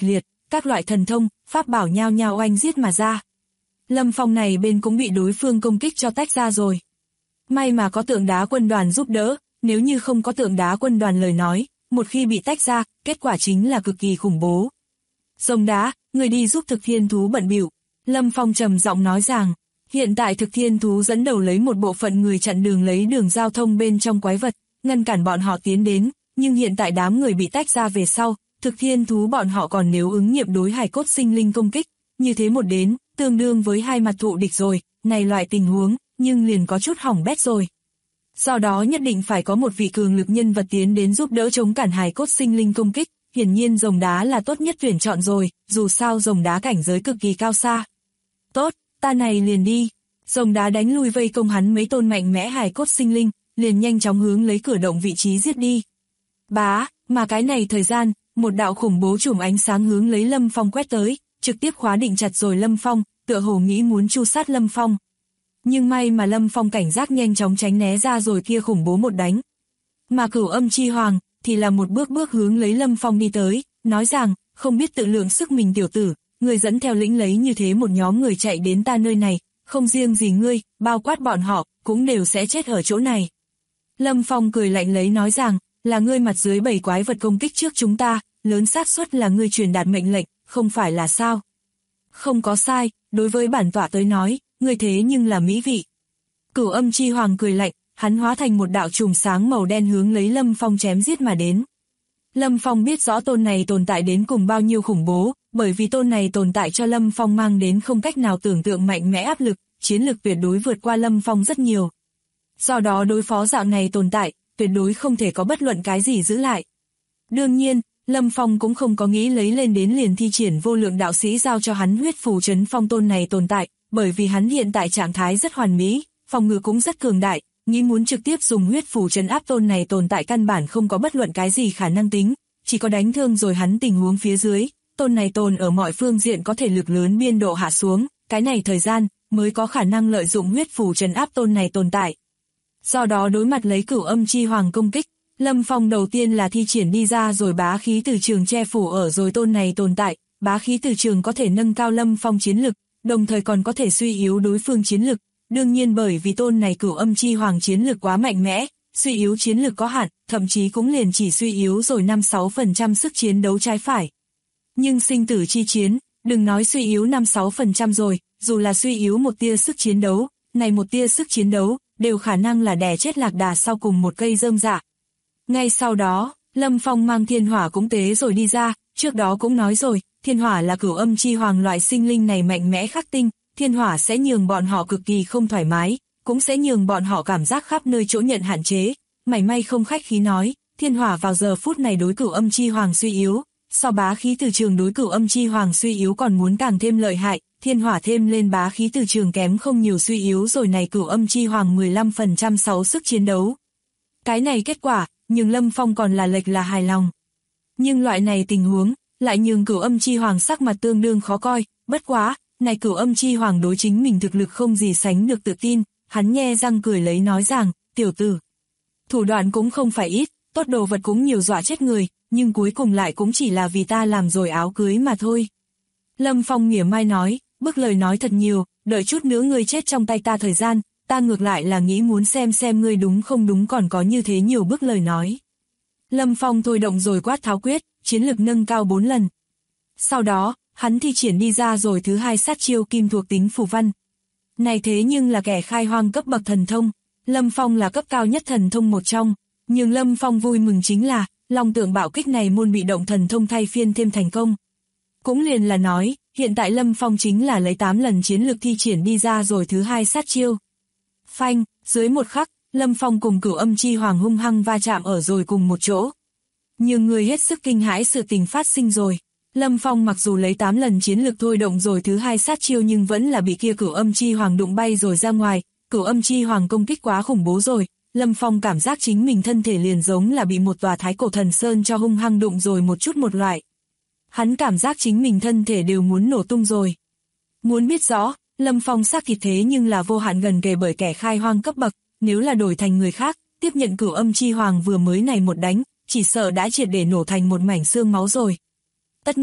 các loại thần thông, pháp bảo nhao nhao oanh giết mà ra. Lâm Phong này bên cũng bị đối phương công kích cho tách ra rồi. May mà có tượng đá quân đoàn giúp đỡ, nếu như không có tượng đá quân đoàn lời nói, một khi bị tách ra, kết quả chính là cực kỳ khủng bố. Rồng đá, người đi giúp thực thiên thú bận bịu. Lâm Phong trầm giọng nói rằng, hiện tại thực thiên thú dẫn đầu lấy một bộ phận người chặn đường lấy đường giao thông bên trong quái vật, ngăn cản bọn họ tiến đến, nhưng hiện tại đám người bị tách ra về sau, thực thiên thú bọn họ còn nếu ứng nghiệm đối hài cốt sinh linh công kích, như thế một đến, tương đương với hai mặt thụ địch rồi, này loại tình huống, nhưng liền có chút hỏng bét rồi. Do đó nhất định phải có một vị cường lực nhân vật tiến đến giúp đỡ chống cản hài cốt sinh linh công kích, hiển nhiên rồng đá là tốt nhất tuyển chọn rồi, dù sao rồng đá cảnh giới cực kỳ cao xa. Tốt, ta này liền đi. Rồng đá đánh lui vây công hắn mấy tôn mạnh mẽ hài cốt sinh linh, liền nhanh chóng hướng lấy cửa động vị trí giết đi. Bá, mà cái này thời gian, một đạo khủng bố chùm ánh sáng hướng lấy Lâm Phong quét tới, trực tiếp khóa định chặt rồi Lâm Phong, tựa hồ nghĩ muốn tru sát Lâm Phong. Nhưng may mà Lâm Phong cảnh giác nhanh chóng tránh né ra rồi kia khủng bố một đánh. Mà Cửu Âm Chi Hoàng thì là một bước bước hướng lấy Lâm Phong đi tới, nói rằng, không biết tự lượng sức mình tiểu tử, người dẫn theo lĩnh lấy như thế một nhóm người chạy đến ta nơi này, không riêng gì ngươi, bao quát bọn họ, cũng đều sẽ chết ở chỗ này. Lâm Phong cười lạnh lấy nói rằng, là ngươi mặt dưới 7 quái vật công kích trước chúng ta, lớn xác suất là ngươi truyền đạt mệnh lệnh, không phải là sao? Không có sai, đối với bản tọa tới nói, ngươi thế nhưng là mỹ vị. Cửu Âm Chi Hoàng cười lạnh, hắn hóa thành một đạo chùm sáng màu đen hướng lấy Lâm Phong chém giết mà đến. Lâm Phong biết rõ tôn này tồn tại đến cùng bao nhiêu khủng bố, bởi vì tôn này tồn tại cho Lâm Phong mang đến không cách nào tưởng tượng mạnh mẽ áp lực, chiến lực tuyệt đối vượt qua Lâm Phong rất nhiều. Do đó đối phó dạng này tồn tại, tuyệt đối không thể có bất luận cái gì giữ lại. Đương nhiên, Lâm Phong cũng không có nghĩ lấy lên đến liền thi triển vô lượng đạo sĩ giao cho hắn huyết phù trấn phong tôn này tồn tại, bởi vì hắn hiện tại trạng thái rất hoàn mỹ, phòng ngự cũng rất cường đại, nghĩ muốn trực tiếp dùng huyết phù trấn áp tôn này tồn tại căn bản không có bất luận cái gì khả năng tính, chỉ có đánh thương rồi hắn tình huống phía dưới, tôn này tồn ở mọi phương diện có thể lực lớn biên độ hạ xuống, cái này thời gian mới có khả năng lợi dụng huyết phù trấn áp tôn này tồn tại. Do đó đối mặt lấy Cửu Âm Chi Hoàng công kích, Lâm Phong đầu tiên là thi triển đi ra rồi bá khí từ trường che phủ ở rồi tôn này tồn tại, bá khí từ trường có thể nâng cao Lâm Phong chiến lực, đồng thời còn có thể suy yếu đối phương chiến lực, đương nhiên bởi vì tôn này Cửu Âm Chi Hoàng chiến lực quá mạnh mẽ, suy yếu chiến lực có hạn, thậm chí cũng liền chỉ suy yếu rồi 5-6% sức chiến đấu trái phải. Nhưng sinh tử chi chiến, đừng nói suy yếu 5-6% rồi, dù là suy yếu một tia sức chiến đấu, này một tia sức chiến đấu, đều khả năng là đè chết lạc đà sau cùng một cây rơm rạ. Ngay sau đó, Lâm Phong mang thiên hỏa cũng tế rồi đi ra, trước đó cũng nói rồi, thiên hỏa là Cửu Âm Chi Hoàng loại sinh linh này mạnh mẽ khắc tinh, thiên hỏa sẽ nhường bọn họ cực kỳ không thoải mái, cũng sẽ nhường bọn họ cảm giác khắp nơi chỗ nhận hạn chế, mảy may không khách khí nói, thiên hỏa vào giờ phút này đối Cửu Âm Chi Hoàng suy yếu, so bá khí từ trường đối Cửu Âm Chi Hoàng suy yếu còn muốn càng thêm lợi hại, thiên hỏa thêm lên bá khí từ trường kém không nhiều suy yếu rồi này Cửu Âm Chi Hoàng 15% 6 sức chiến đấu. Cái này kết quả, nhưng Lâm Phong còn là lệch là hài lòng. Nhưng loại này tình huống, lại nhường Cửu Âm Chi Hoàng sắc mặt tương đương khó coi, bất quá, này Cửu Âm Chi Hoàng đối chính mình thực lực không gì sánh được tự tin, hắn nhe răng cười lấy nói rằng, tiểu tử, thủ đoạn cũng không phải ít, tốt đồ vật cũng nhiều dọa chết người, nhưng cuối cùng lại cũng chỉ là vì ta làm rồi áo cưới mà thôi. Lâm Phong mỉa mai nói, bức lời nói thật nhiều, đợi chút nữa ngươi chết trong tay ta thời gian, ta ngược lại là nghĩ muốn xem ngươi đúng không đúng còn có như thế nhiều bức lời nói. Lâm Phong thôi động rồi quát tháo quyết, chiến lực nâng cao 4 lần. Sau đó, hắn thi triển đi ra rồi thứ hai sát chiêu kim thuộc tính phù văn. Này thế nhưng là kẻ khai hoang cấp bậc thần thông, Lâm Phong là cấp cao nhất thần thông một trong, nhưng Lâm Phong vui mừng chính là, long tượng bạo kích này môn bị động thần thông thay phiên thêm thành công. Cũng liền là nói, hiện tại Lâm Phong chính là lấy 8 lần chiến lực thi triển đi ra rồi thứ hai sát chiêu. Phanh, dưới một khắc, Lâm Phong cùng Cửu Âm Chi Hoàng hung hăng va chạm ở rồi cùng một chỗ. Nhưng người hết sức kinh hãi sự tình phát sinh rồi. Lâm Phong mặc dù lấy 8 lần chiến lực thôi động rồi thứ hai sát chiêu nhưng vẫn là bị kia Cửu Âm Chi Hoàng đụng bay rồi ra ngoài. Cửu Âm Chi Hoàng công kích quá khủng bố rồi. Lâm Phong cảm giác chính mình thân thể liền giống là bị một tòa thái cổ thần sơn cho hung hăng đụng rồi một chút một loại. Hắn cảm giác chính mình thân thể đều muốn nổ tung rồi. Muốn biết rõ, Lâm Phong xác thịt thế nhưng là vô hạn gần kề bởi kẻ khai hoang cấp bậc, nếu là đổi thành người khác, tiếp nhận Cửu Âm Chi Hoàng vừa mới này một đánh, chỉ sợ đã triệt để nổ thành một mảnh xương máu rồi. Tất nhiên,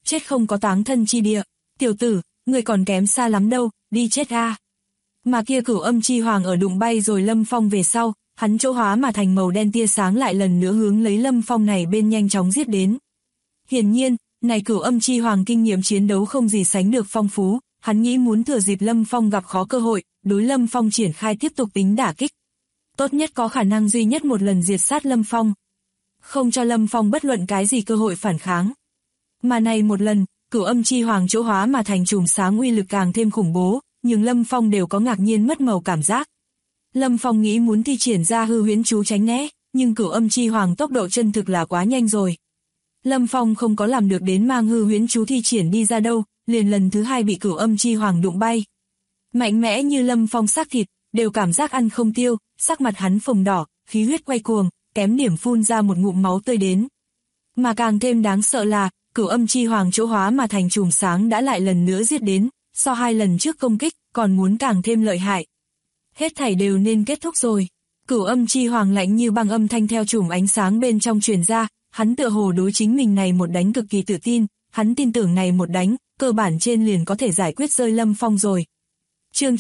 chết không có táng thân chi địa. Tiểu tử, người còn kém xa lắm đâu, đi chết a. Mà kia Cửu Âm Chi Hoàng ở đụng bay rồi Lâm Phong về sau, hắn chỗ hóa mà thành màu đen tia sáng lại lần nữa hướng lấy Lâm Phong này bên nhanh chóng giết đến. Hiển nhiên, này Cửu Âm Chi Hoàng kinh nghiệm chiến đấu không gì sánh được phong phú, hắn nghĩ muốn thừa dịp Lâm Phong gặp khó cơ hội, đối Lâm Phong triển khai tiếp tục tính đả kích. Tốt nhất có khả năng duy nhất một lần diệt sát Lâm Phong. Không cho Lâm Phong bất luận cái gì cơ hội phản kháng. Mà này một lần, Cửu Âm Chi Hoàng chỗ hóa mà thành chùm sáng uy lực càng thêm khủng bố, nhưng Lâm Phong đều có ngạc nhiên mất màu cảm giác. Lâm Phong nghĩ muốn thi triển ra hư huyễn chú tránh né, nhưng Cửu Âm Chi Hoàng tốc độ chân thực là quá nhanh rồi. Lâm Phong không có làm được đến mang hư huyễn chú thi triển đi ra đâu, liền lần thứ hai bị Cửu Âm Chi Hoàng đụng bay. Mạnh mẽ như Lâm Phong xác thịt, đều cảm giác ăn không tiêu, sắc mặt hắn phồng đỏ, khí huyết quay cuồng, kém điểm phun ra một ngụm máu tươi đến. Mà càng thêm đáng sợ là, Cửu Âm Chi Hoàng chỗ hóa mà thành chùm sáng đã lại lần nữa giết đến, so 2 lần trước công kích, còn muốn càng thêm lợi hại. Hết thảy đều nên kết thúc rồi. Cửu Âm Chi Hoàng lạnh như băng âm thanh theo chùm ánh sáng bên trong truyền ra, hắn tựa hồ đối chính mình này một đánh cực kỳ tự tin, hắn tin tưởng này một đánh, cơ bản trên liền có thể giải quyết rơi Lâm Phong rồi. Chương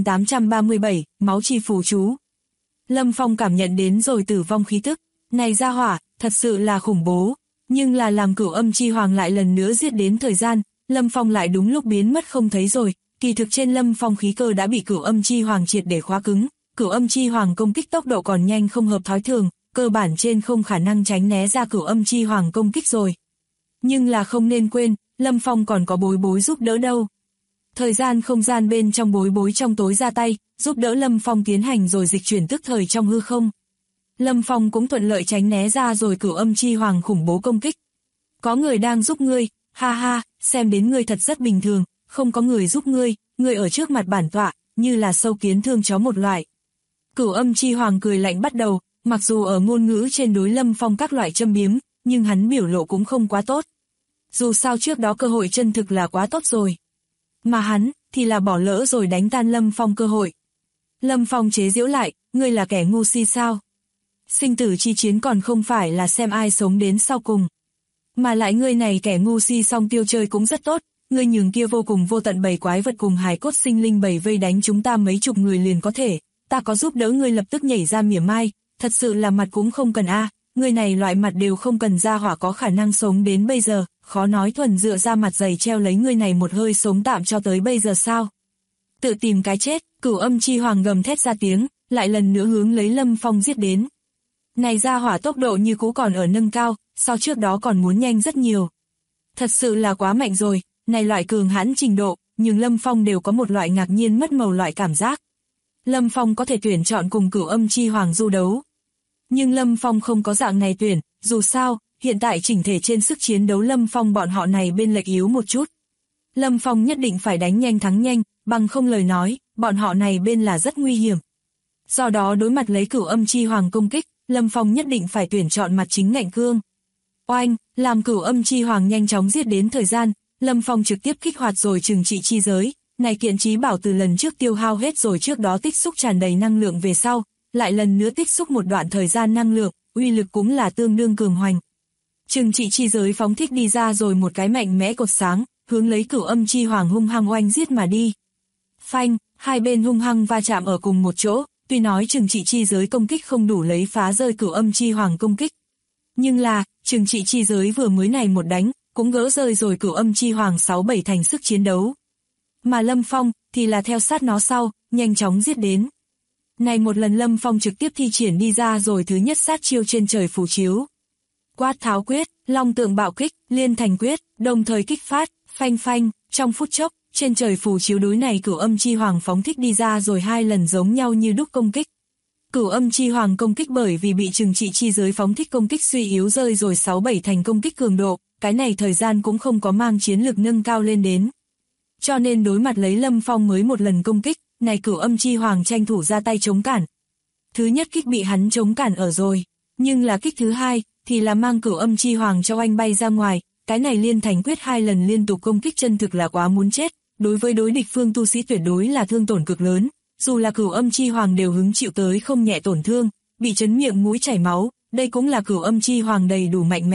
9837, máu chi phù chú. Lâm Phong cảm nhận đến rồi tử vong khí tức, này ra hỏa, thật sự là khủng bố, nhưng là làm Cửu Âm Chi Hoàng lại lần nữa giết đến thời gian, Lâm Phong lại đúng lúc biến mất không thấy rồi, kỳ thực trên Lâm Phong khí cơ đã bị Cửu Âm Chi Hoàng triệt để khóa cứng, Cửu Âm Chi Hoàng công kích tốc độ còn nhanh không hợp thói thường, cơ bản trên không khả năng tránh né ra Cửu Âm Chi Hoàng công kích rồi. Nhưng là không nên quên, Lâm Phong còn có Bối Bối giúp đỡ đâu. Thời gian không gian bên trong Bối Bối trong tối ra tay, giúp đỡ Lâm Phong tiến hành rồi dịch chuyển tức thời trong hư không. Lâm Phong cũng thuận lợi tránh né ra rồi Cửu Âm Chi Hoàng khủng bố công kích. Có người đang giúp ngươi, ha ha, xem đến ngươi thật rất bình thường, không có người giúp ngươi ở trước mặt bản tọa, như là sâu kiến thương chó một loại. Cửu Âm Chi Hoàng cười lạnh bắt đầu, mặc dù ở ngôn ngữ trên đối Lâm Phong các loại châm biếm, nhưng hắn biểu lộ cũng không quá tốt. Dù sao trước đó cơ hội chân thực là quá tốt rồi. Mà hắn, thì là bỏ lỡ rồi đánh tan Lâm Phong cơ hội. Lâm Phong chế giễu lại, ngươi là kẻ ngu si sao? Sinh tử chi chiến còn không phải là xem ai sống đến sau cùng. Mà lại ngươi này kẻ ngu si song tiêu chơi cũng rất tốt, ngươi nhường kia vô cùng vô tận bầy quái vật cùng hài cốt sinh linh bầy vây đánh chúng ta mấy chục người liền có thể, ta có giúp đỡ ngươi lập tức nhảy ra mỉa mai, thật sự là mặt cũng không cần a, ngươi này loại mặt đều không cần ra hỏa có khả năng sống đến bây giờ, khó nói thuần dựa ra mặt dày treo lấy ngươi này một hơi sống tạm cho tới bây giờ sao. Tự tìm cái chết, Cửu Âm Chi Hoàng gầm thét ra tiếng, lại lần nữa hướng lấy Lâm Phong giết đến. Này ra hỏa tốc độ như cũ còn ở nâng cao, sau trước đó còn muốn nhanh rất nhiều. Thật sự là quá mạnh rồi, này loại cường hãn trình độ, nhưng Lâm Phong đều có một loại ngạc nhiên mất màu loại cảm giác. Lâm Phong có thể tuyển chọn cùng Cửu Âm Chi Hoàng du đấu. Nhưng Lâm Phong không có dạng này tuyển, dù sao, hiện tại chỉnh thể trên sức chiến đấu Lâm Phong bọn họ này bên lệch yếu một chút. Lâm Phong nhất định phải đánh nhanh thắng nhanh, bằng không lời nói, bọn họ này bên là rất nguy hiểm. Do đó đối mặt lấy Cửu Âm Chi Hoàng công kích, Lâm Phong nhất định phải tuyển chọn mặt chính ngạnh cương. Oanh, làm Cửu Âm Chi Hoàng nhanh chóng giết đến thời gian, Lâm Phong trực tiếp kích hoạt rồi trừng trị chi giới, này kiện trí bảo từ lần trước tiêu hao hết rồi trước đó tích xúc tràn đầy năng lượng về sau, lại lần nữa tích xúc một đoạn thời gian năng lượng, uy lực cũng là tương đương cường hoành. Trừng trị chi giới phóng thích đi ra rồi một cái mạnh mẽ cột sáng, hướng lấy Cửu Âm Chi Hoàng hung hăng oanh giết mà đi. Phanh, hai bên hung hăng va chạm ở cùng một chỗ, tuy nói trừng trị chi giới công kích không đủ lấy phá rơi Cửu Âm Chi Hoàng công kích. Nhưng là, trừng trị chi giới vừa mới này một đánh, cũng gỡ rơi rồi Cửu Âm Chi Hoàng 6-7 thành sức chiến đấu. Mà Lâm Phong, thì là theo sát nó sau, nhanh chóng giết đến. Này một lần Lâm Phong trực tiếp thi triển đi ra rồi thứ nhất sát chiêu trên trời phù chiếu. Quát tháo quyết, long tượng bạo kích, liên thành quyết, đồng thời kích phát, phanh phanh, trong phút chốc, trên trời phù chiếu đối này Cửu Âm Chi Hoàng phóng thích đi ra rồi 2 lần giống nhau như đúc công kích. Cửu Âm Chi Hoàng công kích bởi vì bị trừng trị chi giới phóng thích công kích suy yếu rơi rồi 6-7 thành công kích cường độ, cái này thời gian cũng không có mang chiến lực nâng cao lên đến. Cho nên đối mặt lấy Lâm Phong mới một lần công kích, này Cửu Âm Chi Hoàng tranh thủ ra tay chống cản. Thứ nhất kích bị hắn chống cản ở rồi, nhưng là kích thứ hai, thì là mang Cửu Âm Chi Hoàng cho anh bay ra ngoài, cái này liên thành quyết 2 lần liên tục công kích chân thực là quá muốn chết, đối với đối địch phương tu sĩ tuyệt đối là thương tổn cực lớn, dù là Cửu Âm Chi Hoàng đều hứng chịu tới không nhẹ tổn thương, bị chấn miệng mũi chảy máu, đây cũng là Cửu Âm Chi Hoàng đầy đủ mạnh mẽ,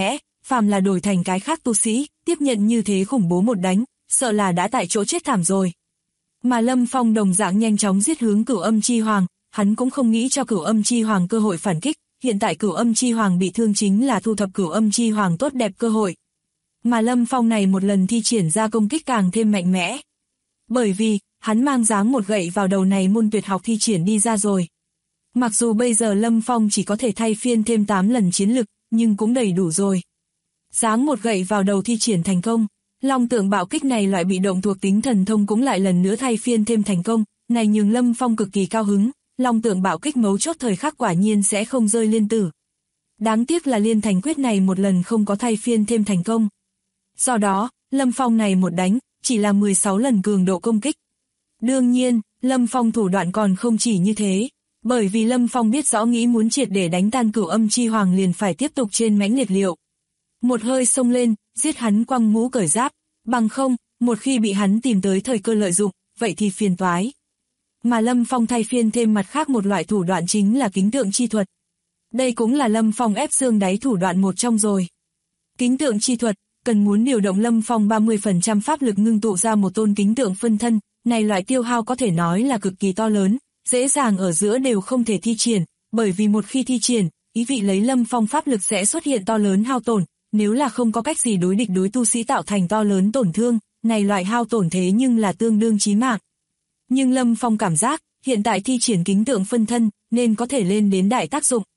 phàm là đổi thành cái khác tu sĩ, tiếp nhận như thế khủng bố một đánh, sợ là đã tại chỗ chết thảm rồi. Mà Lâm Phong đồng dạng nhanh chóng giết hướng Cửu Âm Chi Hoàng, hắn cũng không nghĩ cho Cửu Âm Chi Hoàng cơ hội phản kích, hiện tại Cửu Âm Chi Hoàng bị thương chính là thu thập Cửu Âm Chi Hoàng tốt đẹp cơ hội. Mà Lâm Phong này một lần thi triển ra công kích càng thêm mạnh mẽ. Bởi vì, hắn mang dáng một gậy vào đầu này môn tuyệt học thi triển đi ra rồi. Mặc dù bây giờ Lâm Phong chỉ có thể thay phiên thêm 8 lần chiến lực, nhưng cũng đầy đủ rồi. Dáng một gậy vào đầu thi triển thành công, Long Tượng Bạo Kích này loại bị động thuộc tính thần thông cũng lại lần nữa thay phiên thêm thành công, này nhường Lâm Phong cực kỳ cao hứng, Long Tượng Bạo Kích mấu chốt thời khắc quả nhiên sẽ không rơi liên tử. Đáng tiếc là Liên Thành Quyết này một lần không có thay phiên thêm thành công. Do đó, Lâm Phong này một đánh, chỉ là 16 lần cường độ công kích. Đương nhiên, Lâm Phong thủ đoạn còn không chỉ như thế, bởi vì Lâm Phong biết rõ nghĩ muốn triệt để đánh tan Cửu Âm Chi Hoàng liền phải tiếp tục trên mãnh liệt liệu. Một hơi xông lên, giết hắn quăng mũ cởi giáp, bằng không, một khi bị hắn tìm tới thời cơ lợi dụng, vậy thì phiền toái. Mà Lâm Phong thay phiên thêm mặt khác một loại thủ đoạn chính là kính tượng chi thuật. Đây cũng là Lâm Phong ép xương đáy thủ đoạn một trong rồi. Kính tượng chi thuật, cần muốn điều động Lâm Phong 30% pháp lực ngưng tụ ra một tôn kính tượng phân thân, này loại tiêu hao có thể nói là cực kỳ to lớn, dễ dàng ở giữa đều không thể thi triển, bởi vì một khi thi triển, ý vị lấy Lâm Phong pháp lực sẽ xuất hiện to lớn hao tổn, nếu là không có cách gì đối địch đối tu sĩ tạo thành to lớn tổn thương, này loại hao tổn thế nhưng là tương đương chí mạng. Nhưng Lâm Phong cảm giác, hiện tại thi triển kính tượng phân thân, nên có thể lên đến đại tác dụng.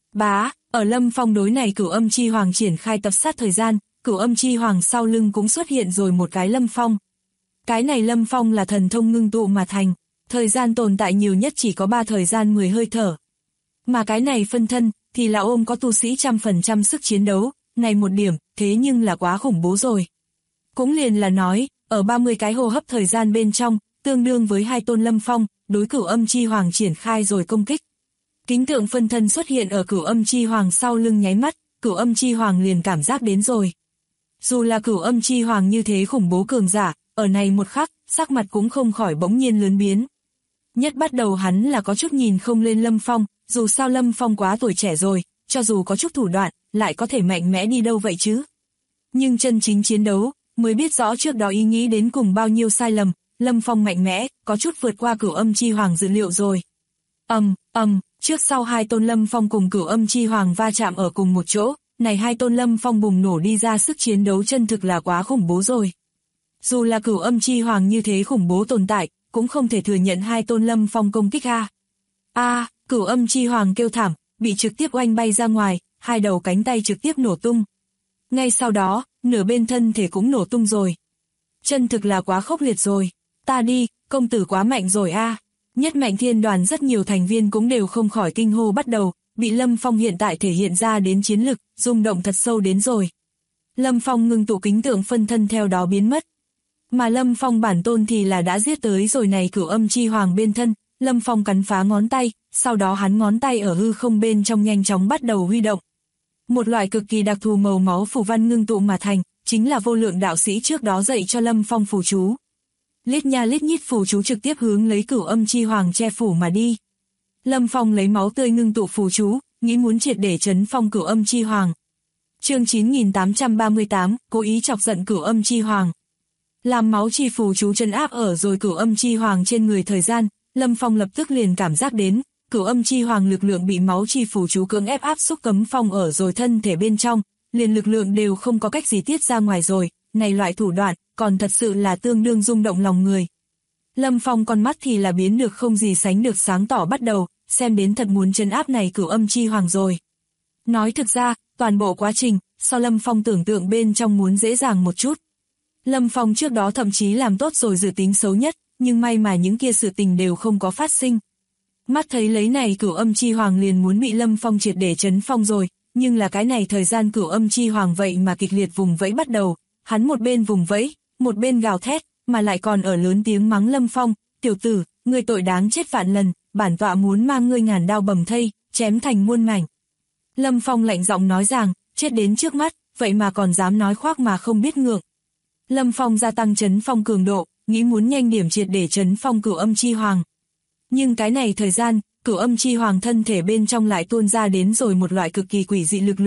Ở Lâm Phong đối này Cửu Âm Chi Hoàng triển khai tập sát thời gian, Cửu Âm Chi Hoàng sau lưng cũng xuất hiện rồi một cái Lâm Phong. Cái này Lâm Phong là thần thông ngưng tụ mà thành, thời gian tồn tại nhiều nhất chỉ có 3 thời gian 10 hơi thở. Mà cái này phân thân, thì là ôm có tu sĩ 100% sức chiến đấu, này một điểm, thế nhưng là quá khủng bố rồi. Cũng liền là nói, ở 30 cái hô hấp thời gian bên trong, tương đương với 2 tôn Lâm Phong, đối Cửu Âm Chi Hoàng triển khai rồi công kích. Kính tượng phân thân xuất hiện ở Cửu Âm Chi Hoàng sau lưng nháy mắt, Cửu Âm Chi Hoàng liền cảm giác đến rồi. Dù là Cửu Âm Chi Hoàng như thế khủng bố cường giả, ở này một khắc, sắc mặt cũng không khỏi bỗng nhiên lớn biến. Nhất bắt đầu hắn là có chút nhìn không lên Lâm Phong, dù sao Lâm Phong quá tuổi trẻ rồi, cho dù có chút thủ đoạn, lại có thể mạnh mẽ đi đâu vậy chứ. Nhưng chân chính chiến đấu, mới biết rõ trước đó ý nghĩ đến cùng bao nhiêu sai lầm, Lâm Phong mạnh mẽ, có chút vượt qua Cửu Âm Chi Hoàng dự liệu rồi. Trước sau 2 tôn Lâm Phong cùng Cửu Âm Chi Hoàng va chạm ở cùng một chỗ, này 2 tôn Lâm Phong bùng nổ đi ra sức chiến đấu chân thực là quá khủng bố rồi. Dù là Cửu Âm Chi Hoàng như thế khủng bố tồn tại, cũng không thể thừa nhận 2 tôn Lâm Phong công kích Cửu Âm Chi Hoàng kêu thảm, bị trực tiếp oanh bay ra ngoài, 2 đầu cánh tay trực tiếp nổ tung. Ngay sau đó, nửa bên thân thể cũng nổ tung rồi. Chân thực là quá khốc liệt rồi. Ta đi, công tử quá mạnh rồi Nhất Mạnh Thiên Đoàn rất nhiều thành viên cũng đều không khỏi kinh hô bắt đầu, bị Lâm Phong hiện tại thể hiện ra đến chiến lực, rung động thật sâu đến rồi. Lâm Phong ngưng tụ kính tượng phân thân theo đó biến mất. Mà Lâm Phong bản tôn thì là đã giết tới rồi này Cửu Âm Chi Hoàng bên thân, Lâm Phong cắn phá ngón tay, sau đó hắn ngón tay ở hư không bên trong nhanh chóng bắt đầu huy động. Một loại cực kỳ đặc thù màu máu phù văn ngưng tụ mà thành, chính là vô lượng đạo sĩ trước đó dạy cho Lâm Phong phù chú. Lít nha lít nhít phù chú trực tiếp hướng lấy Cửu Âm Chi Hoàng che phủ mà đi. Lâm Phong lấy máu tươi ngưng tụ phù chú, nghĩ muốn triệt để trấn phong Cửu Âm Chi Hoàng. Chương 9838, cố ý chọc giận Cửu Âm Chi Hoàng. Làm máu chi phù chú trấn áp ở rồi Cửu Âm Chi Hoàng trên người thời gian, Lâm Phong lập tức liền cảm giác đến, Cửu Âm Chi Hoàng lực lượng bị máu chi phù chú cưỡng ép áp xúc cấm phong ở rồi thân thể bên trong, liền lực lượng đều không có cách gì tiết ra ngoài rồi, này loại thủ đoạn, còn thật sự là tương đương rung động lòng người. Lâm Phong con mắt thì là biến được không gì sánh được sáng tỏ bắt đầu, xem đến thật muốn trấn áp này Cửu Âm Chi Hoàng rồi. Nói thực ra, toàn bộ quá trình, so Lâm Phong tưởng tượng bên trong muốn dễ dàng một chút. Lâm Phong trước đó thậm chí làm tốt rồi dự tính xấu nhất, nhưng may mà những kia sự tình đều không có phát sinh. Mắt thấy lấy này Cửu Âm Chi Hoàng liền muốn bị Lâm Phong triệt để trấn phong rồi, nhưng là cái này thời gian Cửu Âm Chi Hoàng vậy mà kịch liệt vùng vẫy bắt đầu, hắn một bên vùng vẫy, một bên gào thét, mà lại còn ở lớn tiếng mắng Lâm Phong, tiểu tử, ngươi tội đáng chết vạn lần, bản tọa muốn mang ngươi ngàn đao bầm thây, chém thành muôn mảnh. Lâm Phong lạnh giọng nói rằng, chết đến trước mắt, vậy mà còn dám nói khoác mà không biết ngượng. Lâm Phong gia tăng trấn phong cường độ, nghĩ muốn nhanh điểm triệt để trấn phong Cửu Âm Chi Hoàng. Nhưng cái này thời gian, Cửu Âm Chi Hoàng thân thể bên trong lại tuôn ra đến rồi một loại cực kỳ quỷ dị lực lượng,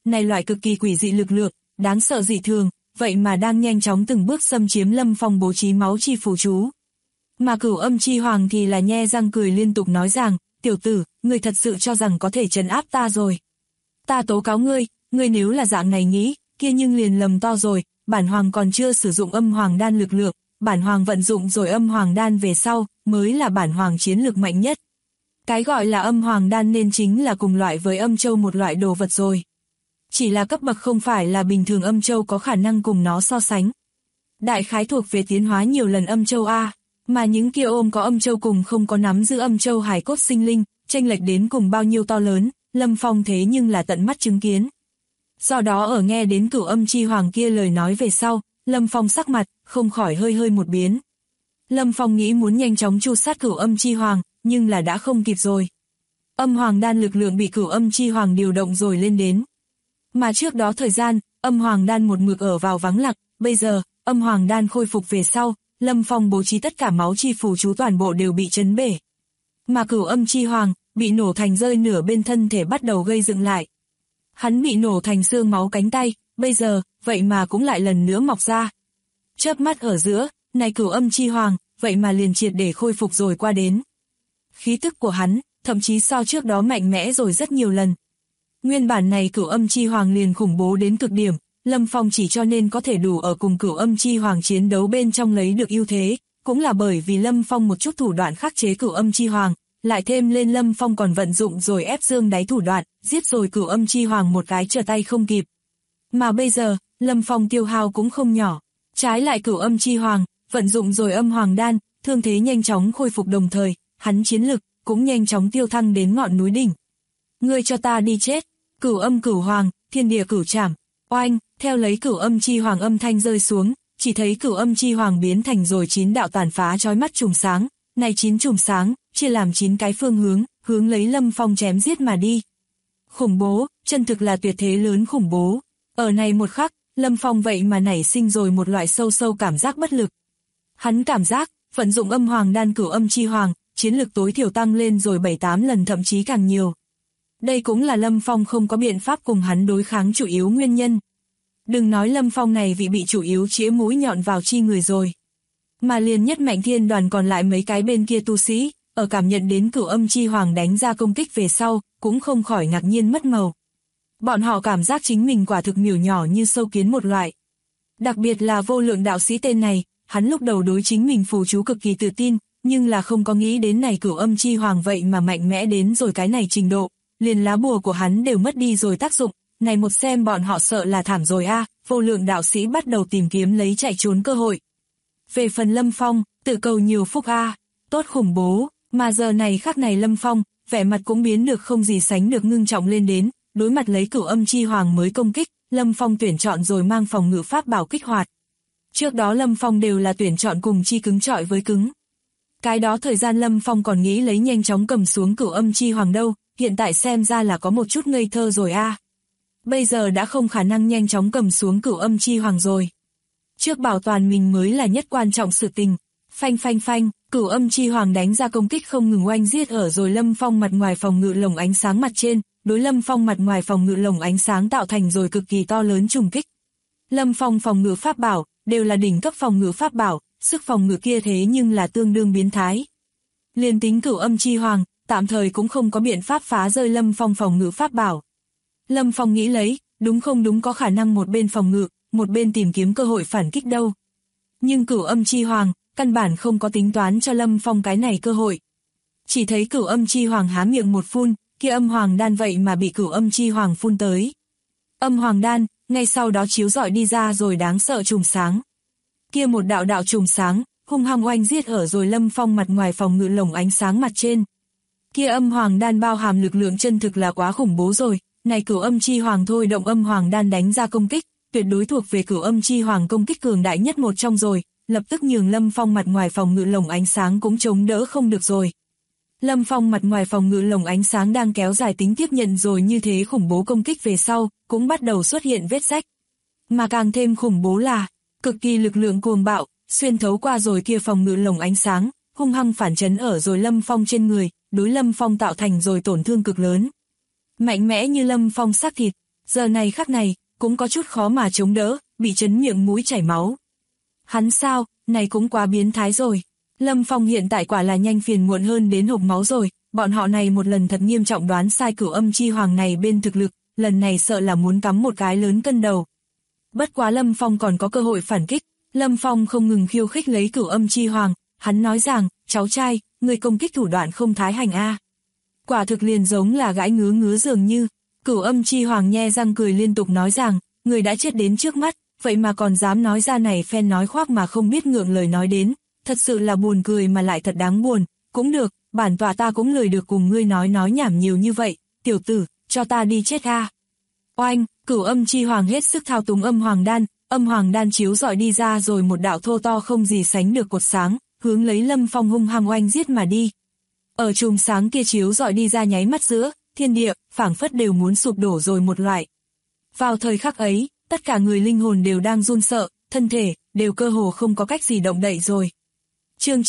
này loại cực kỳ quỷ dị lực lượng, đáng sợ dị thường, vậy mà đang nhanh chóng từng bước xâm chiếm Lâm Phong bố trí máu chi phù chú. Mà Cửu Âm Chi Hoàng thì là nhe răng cười liên tục nói rằng, tiểu tử, ngươi thật sự cho rằng có thể trấn áp ta rồi. Ta tố cáo ngươi nếu là dạng này nghĩ, kia nhưng liền lầm to rồi, bản hoàng còn chưa sử dụng âm hoàng đan lực lượng, bản hoàng vận dụng rồi âm hoàng đan về sau, mới là bản hoàng chiến lực mạnh nhất. Cái gọi là âm hoàng đan nên chính là cùng loại với âm châu một loại đồ vật rồi. Chỉ là cấp bậc không phải là bình thường âm châu có khả năng cùng nó so sánh. Đại khái thuộc về tiến hóa nhiều lần âm châu A, mà những kia ôm có âm châu cùng không có nắm giữ âm châu hài cốt sinh linh, chênh lệch đến cùng bao nhiêu to lớn, Lâm Phong thế nhưng là tận mắt chứng kiến. Do đó ở nghe đến Cửu Âm Chi Hoàng kia lời nói về sau, Lâm Phong sắc mặt không khỏi hơi một biến. Lâm Phong nghĩ muốn nhanh chóng tru sát Cửu Âm Chi Hoàng, nhưng là đã không kịp rồi. Âm hoàng đan lực lượng bị Cửu Âm Chi Hoàng điều động rồi lên đến. Mà trước đó thời gian, âm hoàng đan một mực ở vào vắng lặng, bây giờ, âm hoàng đan khôi phục về sau, Lâm Phong bố trí tất cả máu chi phù chú toàn bộ đều bị chấn bể. Mà Cửu Âm Chi Hoàng bị nổ thành rơi nửa bên thân thể bắt đầu gây dựng lại. Hắn bị nổ thành xương máu cánh tay, bây giờ, vậy mà cũng lại lần nữa mọc ra. Chớp mắt ở giữa, này Cửu Âm Chi Hoàng, vậy mà liền triệt để khôi phục rồi qua đến. Khí tức của hắn, thậm chí so trước đó mạnh mẽ rồi rất nhiều lần. Nguyên bản này Cửu Âm Chi Hoàng liền khủng bố đến cực điểm, Lâm Phong chỉ cho nên có thể đủ ở cùng Cửu Âm Chi Hoàng chiến đấu bên trong lấy được ưu thế, cũng là bởi vì Lâm Phong một chút thủ đoạn khắc chế Cửu Âm Chi Hoàng, lại thêm lên Lâm Phong còn vận dụng rồi ép xương đáy thủ đoạn, giết rồi Cửu Âm Chi Hoàng một cái trở tay không kịp. Mà bây giờ, Lâm Phong tiêu hao cũng không nhỏ, trái lại Cửu Âm Chi Hoàng, vận dụng rồi âm hoàng đan, thương thế nhanh chóng khôi phục đồng thời, hắn chiến lực cũng nhanh chóng tiêu thăng đến ngọn núi đỉnh. Ngươi cho ta đi chết, Cửu Âm Cửu Hoàng, thiên địa cửu trảm, oanh, theo lấy Cửu Âm Chi Hoàng âm thanh rơi xuống, chỉ thấy Cửu Âm Chi Hoàng biến thành rồi 9 đạo tàn phá chói mắt chùm sáng, này 9 chùm sáng, chia làm 9 cái phương hướng lấy Lâm Phong chém giết mà đi. Khủng bố, chân thực là tuyệt thế lớn khủng bố. Ở này một khắc, Lâm Phong vậy mà nảy sinh rồi một loại sâu cảm giác bất lực. Hắn cảm giác, vận dụng âm hoàng đan Cửu Âm Chi Hoàng, chiến lực tối thiểu tăng lên rồi 7-8 lần thậm chí càng nhiều. Đây cũng là Lâm Phong không có biện pháp cùng hắn đối kháng chủ yếu nguyên nhân. Đừng nói Lâm Phong này vì bị chủ yếu chĩa mũi nhọn vào chi người rồi. Mà liền nhất Mạnh Thiên Đoàn còn lại mấy cái bên kia tu sĩ, ở cảm nhận đến Cửu Âm Chi Hoàng đánh ra công kích về sau, cũng không khỏi ngạc nhiên mất màu. Bọn họ cảm giác chính mình quả thực miểu nhỏ như sâu kiến một loại. Đặc biệt là Vô Lượng đạo sĩ tên này, hắn lúc đầu đối chính mình phù chú cực kỳ tự tin, nhưng là không có nghĩ đến này Cửu Âm Chi Hoàng vậy mà mạnh mẽ đến rồi cái này trình độ, liền lá bùa của hắn đều mất đi rồi tác dụng, này một xem bọn họ sợ là thảm rồi a. Vô Lượng đạo sĩ bắt đầu tìm kiếm lấy chạy trốn cơ hội. Về phần Lâm Phong, tự cầu nhiều phúc a, tốt khủng bố, mà giờ này khắc này Lâm Phong, vẻ mặt cũng biến được không gì sánh được ngưng trọng lên đến, đối mặt lấy Cửu Âm Chi Hoàng mới công kích, Lâm Phong tuyển chọn rồi mang phòng ngự pháp bảo kích hoạt. Trước đó Lâm Phong đều là tuyển chọn cùng chi cứng chọi với cứng. Cái đó thời gian Lâm Phong còn nghĩ lấy nhanh chóng cầm xuống Cửu Âm Chi Hoàng đâu, hiện tại xem ra là có một chút ngây thơ rồi a. Bây giờ đã không khả năng nhanh chóng cầm xuống Cửu Âm Chi Hoàng rồi. Trước bảo toàn mình mới là nhất quan trọng sự tình. Phanh, Cửu Âm Chi Hoàng đánh ra công kích không ngừng oanh giết ở rồi Lâm Phong mặt ngoài phòng ngự lồng ánh sáng mặt trên, đối Lâm Phong mặt ngoài phòng ngự lồng ánh sáng tạo thành rồi cực kỳ to lớn trùng kích. Lâm Phong phòng ngự pháp bảo, đều là đỉnh cấp phòng ngự pháp bảo, sức phòng ngự kia thế nhưng là tương đương biến thái. Liên tính Cửu Âm Chi Hoàng, tạm thời cũng không có biện pháp phá rơi Lâm Phong phòng ngự pháp bảo. Lâm Phong nghĩ lấy, đúng không đúng có khả năng một bên phòng ngự, một bên tìm kiếm cơ hội phản kích đâu. Nhưng Cửu Âm Chi Hoàng, căn bản không có tính toán cho Lâm Phong cái này cơ hội. Chỉ thấy Cửu Âm Chi Hoàng há miệng một phun, kia âm hoàng đan vậy mà bị Cửu Âm Chi Hoàng phun tới. Âm hoàng đan, ngay sau đó chiếu rọi đi ra rồi đáng sợ chùm sáng. Kia một đạo chùm sáng, hung hăng oanh giết ở rồi Lâm Phong mặt ngoài phòng ngự lồng ánh sáng mặt trên. Kia âm hoàng đan bao hàm lực lượng chân thực là quá khủng bố rồi, này Cửu Âm Chi Hoàng thôi động âm hoàng đan đánh ra công kích, tuyệt đối thuộc về Cửu Âm Chi Hoàng công kích cường đại nhất một trong rồi, lập tức nhường Lâm Phong mặt ngoài phòng ngự lồng ánh sáng cũng chống đỡ không được rồi. Lâm Phong mặt ngoài phòng ngự lồng ánh sáng đang kéo dài tính tiếp nhận rồi như thế khủng bố công kích về sau, cũng bắt đầu xuất hiện vết rách. Mà càng thêm khủng bố là, cực kỳ lực lượng cuồng bạo, xuyên thấu qua rồi kia phòng ngự lồng ánh sáng, hung hăng phản chấn ở rồi Lâm Phong trên người, đối Lâm Phong tạo thành rồi tổn thương cực lớn. Mạnh mẽ như Lâm Phong xác thịt, giờ này khắc này, cũng có chút khó mà chống đỡ, bị chấn miệng mũi chảy máu. Hắn sao, này cũng quá biến thái rồi. Lâm Phong hiện tại quả là nhanh phiền muộn hơn đến hộc máu rồi, bọn họ này một lần thật nghiêm trọng đoán sai Cửu Âm Chi Hoàng này bên thực lực, lần này sợ là muốn cắm một cái lớn cân đầu. Bất quá Lâm Phong còn có cơ hội phản kích, Lâm Phong không ngừng khiêu khích lấy Cửu Âm Chi Hoàng, hắn nói rằng, cháu trai, người công kích thủ đoạn không thái hành a. Quả thực liền giống là gãi ngứa ngứa dường như. Cửu Âm Chi Hoàng nhe răng cười liên tục nói rằng, người đã chết đến trước mắt, vậy mà còn dám nói ra này phen nói khoác mà không biết ngượng lời nói đến, thật sự là buồn cười mà lại thật đáng buồn. Cũng được, bản tọa ta cũng lười được cùng ngươi nói nhảm nhiều như vậy, tiểu tử, cho ta đi chết a. Oanh, Cửu Âm Chi Hoàng hết sức thao túng âm hoàng đan chiếu rọi đi ra rồi một đạo thô to không gì sánh được cột sáng, hướng lấy Lâm Phong hung hăng oanh giết mà đi. Ở chùm sáng kia chiếu rọi đi ra nháy mắt giữa, thiên địa, phảng phất đều muốn sụp đổ rồi một loại. Vào thời khắc ấy, tất cả người linh hồn đều đang run sợ, thân thể, đều cơ hồ không có cách gì động đậy rồi. Chương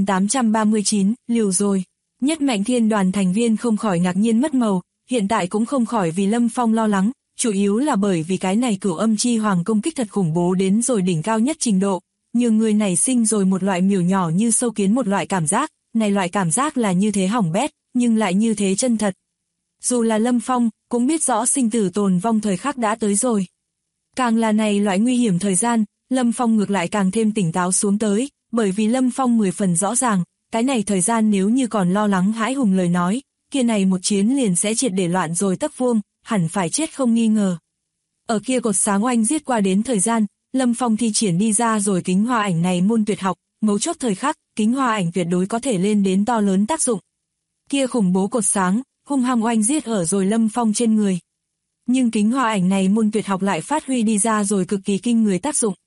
9839, liều rồi. Nhất Mạnh Thiên đoàn thành viên không khỏi ngạc nhiên mất màu, hiện tại cũng không khỏi vì Lâm Phong lo lắng, chủ yếu là bởi vì cái này Cửu Âm Chi Hoàng công kích thật khủng bố đến rồi đỉnh cao nhất trình độ, nhiều người nảy sinh rồi một loại miểu nhỏ như sâu kiến một loại cảm giác, này loại cảm giác là như thế hỏng bét, nhưng lại như thế chân thật. Dù là Lâm Phong, cũng biết rõ sinh tử tồn vong thời khắc đã tới rồi. Càng là này loại nguy hiểm thời gian, Lâm Phong ngược lại càng thêm tỉnh táo xuống tới, bởi vì Lâm Phong 10 phần rõ ràng, cái này thời gian nếu như còn lo lắng hãi hùng lời nói, kia này một chiến liền sẽ triệt để loạn rồi tấc vuông, hẳn phải chết không nghi ngờ. Ở kia cột sáng oanh giết qua đến thời gian, Lâm Phong thi triển đi ra rồi kính hoa ảnh này môn tuyệt học, mấu chốt thời khắc, kính hoa ảnh tuyệt đối có thể lên đến to lớn tác dụng. Kia khủng bố cột sáng, hung hăng oanh giết ở rồi Lâm Phong trên người. Nhưng kính hoa ảnh này môn tuyệt học lại phát huy đi ra rồi cực kỳ kinh người tác dụng.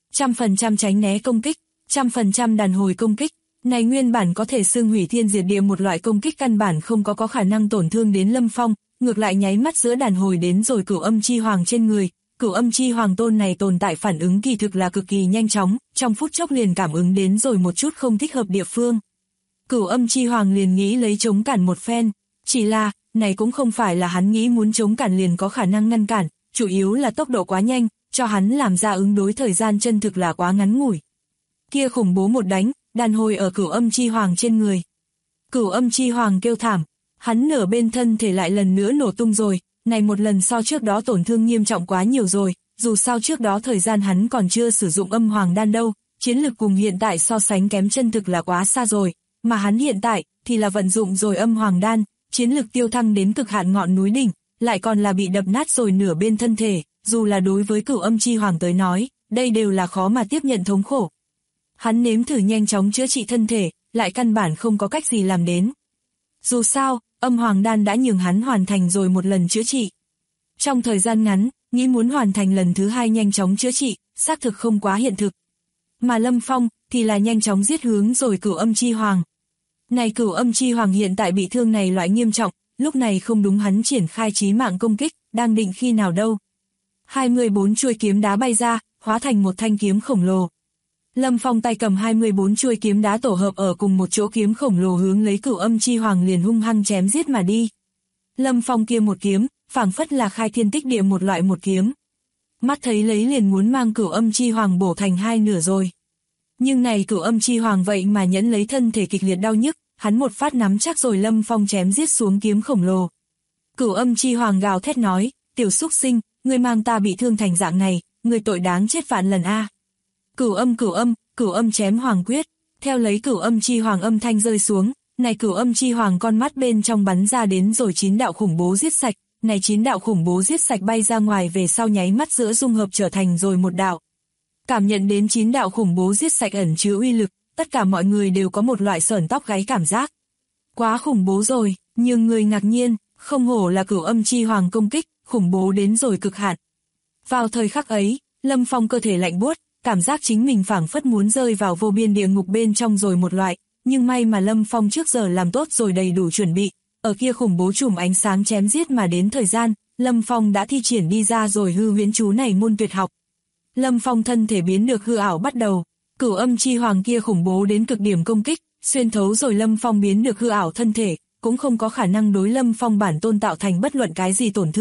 100% tránh né công kích, 100% đàn hồi công kích, này nguyên bản có thể xưng hủy thiên diệt địa một loại công kích căn bản không có khả năng tổn thương đến Lâm Phong, ngược lại nháy mắt giữa đàn hồi đến rồi Cửu Âm Chi Hoàng trên người. Cửu Âm Chi Hoàng tôn này tồn tại phản ứng kỳ thực là cực kỳ nhanh chóng, trong phút chốc liền cảm ứng đến rồi một chút không thích hợp địa phương. Cửu Âm Chi Hoàng liền nghĩ lấy chống cản một phen, chỉ là, này cũng không phải là hắn nghĩ muốn chống cản liền có khả năng ngăn cản, chủ yếu là tốc độ quá nhanh, cho hắn làm ra ứng đối thời gian chân thực là quá ngắn ngủi. Kia khủng bố một đánh, đàn hồi ở Cửu Âm Chi Hoàng trên người. Cửu Âm Chi Hoàng kêu thảm, hắn nửa bên thân thể lại lần nữa nổ tung rồi, này một lần so trước đó tổn thương nghiêm trọng quá nhiều rồi, dù sao trước đó thời gian hắn còn chưa sử dụng âm hoàng đan đâu, chiến lực cùng hiện tại so sánh kém chân thực là quá xa rồi, mà hắn hiện tại thì là vận dụng rồi âm hoàng đan, chiến lực tiêu thăng đến cực hạn ngọn núi đỉnh, lại còn là bị đập nát rồi nửa bên thân thể, dù là đối với Cửu Âm Chi Hoàng tới nói, đây đều là khó mà tiếp nhận thống khổ. Hắn nếm thử nhanh chóng chữa trị thân thể, lại căn bản không có cách gì làm đến. Dù sao, âm hoàng đan đã nhường hắn hoàn thành rồi một lần chữa trị. Trong thời gian ngắn, nghĩ muốn hoàn thành lần thứ hai nhanh chóng chữa trị, xác thực không quá hiện thực. Mà Lâm Phong thì là nhanh chóng giết hướng rồi Cửu Âm Chi Hoàng. Này Cửu Âm Chi Hoàng hiện tại bị thương này loại nghiêm trọng, lúc này không đúng hắn triển khai chí mạng công kích, đang định khi nào đâu. 24 chuôi kiếm đá bay ra, hóa thành một thanh kiếm khổng lồ. Lâm Phong tay cầm 24 chuôi kiếm đá tổ hợp ở cùng một chỗ kiếm khổng lồ hướng lấy Cửu Âm Chi Hoàng liền hung hăng chém giết mà đi. Lâm Phong kia một kiếm, phảng phất là khai thiên tích địa một loại một kiếm. Mắt thấy lấy liền muốn mang Cửu Âm Chi Hoàng bổ thành hai nửa rồi. Nhưng này Cửu Âm Chi Hoàng vậy mà nhẫn lấy thân thể kịch liệt đau nhức, hắn một phát nắm chắc rồi Lâm Phong chém giết xuống kiếm khổng lồ. Cửu Âm Chi Hoàng gào thét nói, tiểu xúc sinh, ngươi mang ta bị thương thành dạng này, ngươi tội đáng chết vạn lần a. Cửu âm chém hoàng quyết, theo lấy Cửu Âm Chi Hoàng âm thanh rơi xuống, này Cửu Âm Chi Hoàng con mắt bên trong bắn ra đến rồi 9 đạo khủng bố giết sạch, này 9 đạo khủng bố giết sạch bay ra ngoài về sau nháy mắt giữa dung hợp trở thành rồi một đạo. Cảm nhận đến 9 đạo khủng bố giết sạch ẩn chứa uy lực, tất cả mọi người đều có một loại sởn tóc gáy cảm giác. Quá khủng bố rồi, nhưng người ngạc nhiên, không hổ là Cửu Âm Chi Hoàng công kích, khủng bố đến rồi cực hạn. Vào thời khắc ấy, Lâm Phong cơ thể lạnh buốt, cảm giác chính mình phảng phất muốn rơi vào vô biên địa ngục bên trong rồi một loại, nhưng may mà Lâm Phong trước giờ làm tốt rồi đầy đủ chuẩn bị, ở kia khủng bố chùm ánh sáng chém giết mà đến thời gian, Lâm Phong đã thi triển đi ra rồi hư huyễn chú này môn tuyệt học. Lâm Phong thân thể biến được hư ảo bắt đầu, Cửu Âm Chi Hoàng kia khủng bố đến cực điểm công kích, xuyên thấu rồi Lâm Phong biến được hư ảo thân thể, cũng không có khả năng đối Lâm Phong bản tôn tạo thành bất luận cái gì tổn thương,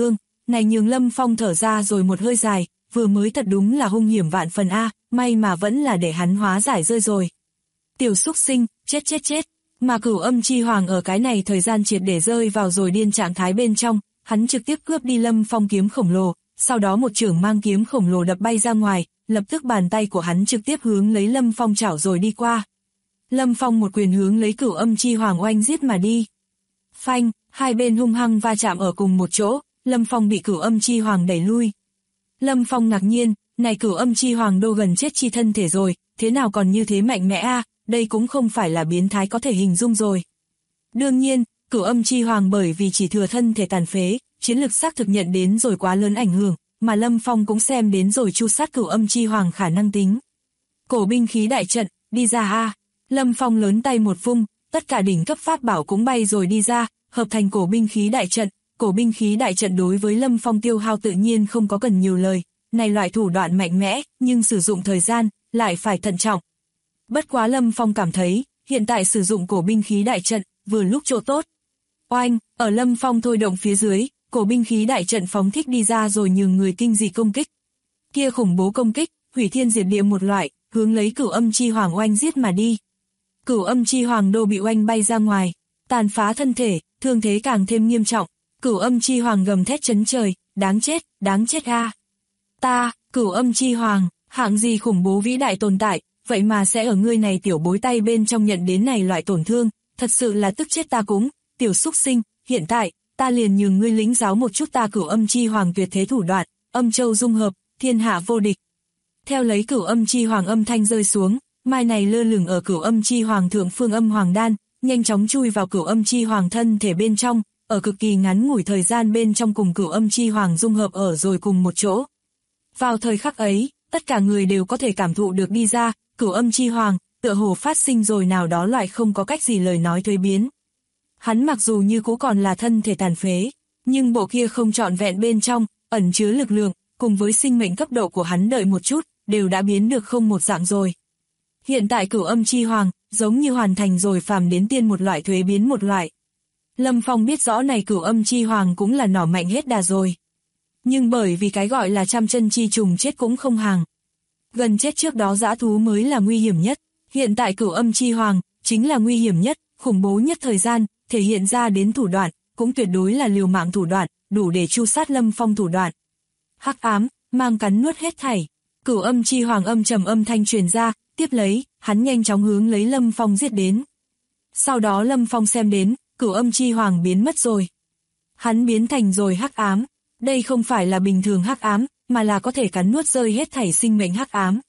này nhường Lâm Phong thở ra rồi một hơi dài, vừa mới thật đúng là hung hiểm vạn phần a, may mà vẫn là để hắn hóa giải rơi rồi. Tiểu xúc sinh, chết. Mà Cửu Âm Chi Hoàng ở cái này thời gian triệt để rơi vào rồi điên trạng thái bên trong, hắn trực tiếp cướp đi Lâm Phong kiếm khổng lồ, sau đó một chưởng mang kiếm khổng lồ đập bay ra ngoài, lập tức bàn tay của hắn trực tiếp hướng lấy Lâm Phong chảo rồi đi qua. Lâm Phong một quyền hướng lấy Cửu Âm Chi Hoàng oanh giết mà đi. Phanh, hai bên hung hăng va chạm ở cùng một chỗ, Lâm Phong bị Cửu Âm Chi Hoàng đẩy lui. Lâm Phong ngạc nhiên, này Cửu Âm Chi Hoàng đô gần chết chi thân thể rồi, thế nào còn như thế mạnh mẽ a, đây cũng không phải là biến thái có thể hình dung rồi. Đương nhiên, Cửu Âm Chi Hoàng bởi vì chỉ thừa thân thể tàn phế, chiến lực xác thực nhận đến rồi quá lớn ảnh hưởng, mà Lâm Phong cũng xem đến rồi chu sát Cửu Âm Chi Hoàng khả năng tính. Cổ binh khí đại trận, đi ra a. Lâm Phong lớn tay một vung, tất cả đỉnh cấp pháp bảo cũng bay rồi đi ra, hợp thành cổ binh khí đại trận. Cổ binh khí đại trận đối với Lâm Phong tiêu hao tự nhiên không có cần nhiều lời, này loại thủ đoạn mạnh mẽ, nhưng sử dụng thời gian, lại phải thận trọng. Bất quá Lâm Phong cảm thấy, hiện tại sử dụng cổ binh khí đại trận, vừa lúc chỗ tốt. Oanh, ở Lâm Phong thôi động phía dưới, cổ binh khí đại trận phóng thích đi ra rồi nhường người kinh dị công kích. Kia khủng bố công kích, hủy thiên diệt địa một loại, hướng lấy Cửu Âm Chi Hoàng oanh giết mà đi. Cửu Âm Chi Hoàng đô bị oanh bay ra ngoài, tàn phá thân thể, thương thế càng thêm nghiêm trọng. Cửu Âm Chi Hoàng gầm thét chấn trời, đáng chết a. Ta, Cửu Âm Chi Hoàng, hạng gì khủng bố vĩ đại tồn tại, vậy mà sẽ ở ngươi này tiểu bối tay bên trong nhận đến này loại tổn thương, thật sự là tức chết ta cũng, tiểu xúc sinh, hiện tại, ta liền nhường ngươi lĩnh giáo một chút ta Cửu Âm Chi Hoàng tuyệt thế thủ đoạn, âm châu dung hợp, thiên hạ vô địch. Theo lấy Cửu Âm Chi Hoàng âm thanh rơi xuống, mai này lơ lửng ở Cửu Âm Chi Hoàng thượng phương âm hoàng đan, nhanh chóng chui vào Cửu Âm Chi Hoàng thân thể bên trong, ở cực kỳ ngắn ngủi thời gian bên trong cùng Cửu Âm Chi Hoàng dung hợp ở rồi cùng một chỗ. Vào thời khắc ấy, tất cả người đều có thể cảm thụ được đi ra, Cửu Âm Chi Hoàng, tựa hồ phát sinh rồi nào đó loại không có cách gì lời nói thuế biến. Hắn mặc dù như cũ còn là thân thể tàn phế, nhưng bộ kia không trọn vẹn bên trong, ẩn chứa lực lượng, cùng với sinh mệnh cấp độ của hắn đợi một chút, đều đã biến được không một dạng rồi. Hiện tại Cửu Âm Chi Hoàng, giống như hoàn thành rồi phàm đến tiên một loại thuế biến một loại. Lâm Phong biết rõ này Cửu Âm Chi Hoàng cũng là nỏ mạnh hết đà rồi. Nhưng bởi vì cái gọi là trăm chân chi trùng chết cũng không hàng. Gần chết trước đó dã thú mới là nguy hiểm nhất. Hiện tại Cửu Âm Chi Hoàng, chính là nguy hiểm nhất, khủng bố nhất thời gian, thể hiện ra đến thủ đoạn, cũng tuyệt đối là liều mạng thủ đoạn, đủ để chu sát Lâm Phong thủ đoạn. Hắc ám, mang cắn nuốt hết thảy. Cửu Âm Chi Hoàng âm trầm âm thanh truyền ra, tiếp lấy, hắn nhanh chóng hướng lấy Lâm Phong giết đến. Sau đó Lâm Phong xem đến, Cửu Âm Chi Hoàng biến mất rồi. Hắn biến thành rồi hắc ám. Đây không phải là bình thường hắc ám, mà là có thể cắn nuốt rơi hết thảy sinh mệnh hắc ám.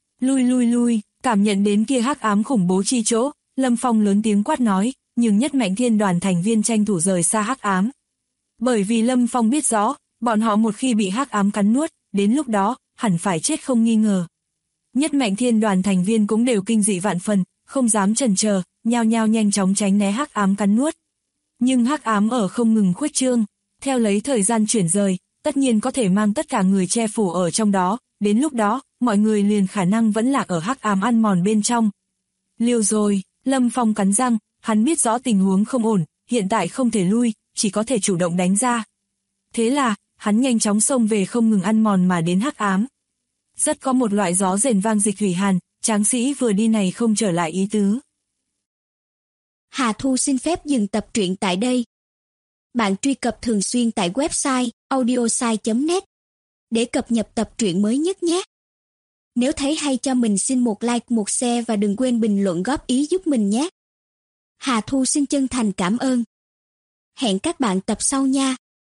Lui, cảm nhận đến kia hắc ám khủng bố chi chỗ, Lâm Phong lớn tiếng quát nói, nhưng Nhất Mạnh Thiên đoàn thành viên tranh thủ rời xa hắc ám. Bởi vì Lâm Phong biết rõ, bọn họ một khi bị hắc ám cắn nuốt, đến lúc đó, hẳn phải chết không nghi ngờ. Nhất Mạnh Thiên đoàn thành viên cũng đều kinh dị vạn phần, không dám chần chờ, nhao nhao nhanh chóng tránh né hắc ám cắn nuốt. Nhưng hắc ám ở không ngừng khuếch trương, theo lấy thời gian chuyển rời, tất nhiên có thể mang tất cả người che phủ ở trong đó, đến lúc đó, mọi người liền khả năng vẫn lạc ở hắc ám ăn mòn bên trong. Liều rồi, Lâm Phong cắn răng, hắn biết rõ tình huống không ổn, hiện tại không thể lui, chỉ có thể chủ động đánh ra. Thế là, hắn nhanh chóng xông về không ngừng ăn mòn mà đến hắc ám. Rất có một loại gió rền vang dịch thủy hàn, tráng sĩ vừa đi này không trở lại ý tứ. Hà Thu xin phép dừng tập truyện tại đây. Bạn truy cập thường xuyên tại website audiosai.net để cập nhật tập truyện mới nhất nhé. Nếu thấy hay cho mình xin một like, một share và đừng quên bình luận góp ý giúp mình nhé. Hà Thu xin chân thành cảm ơn. Hẹn các bạn tập sau nha.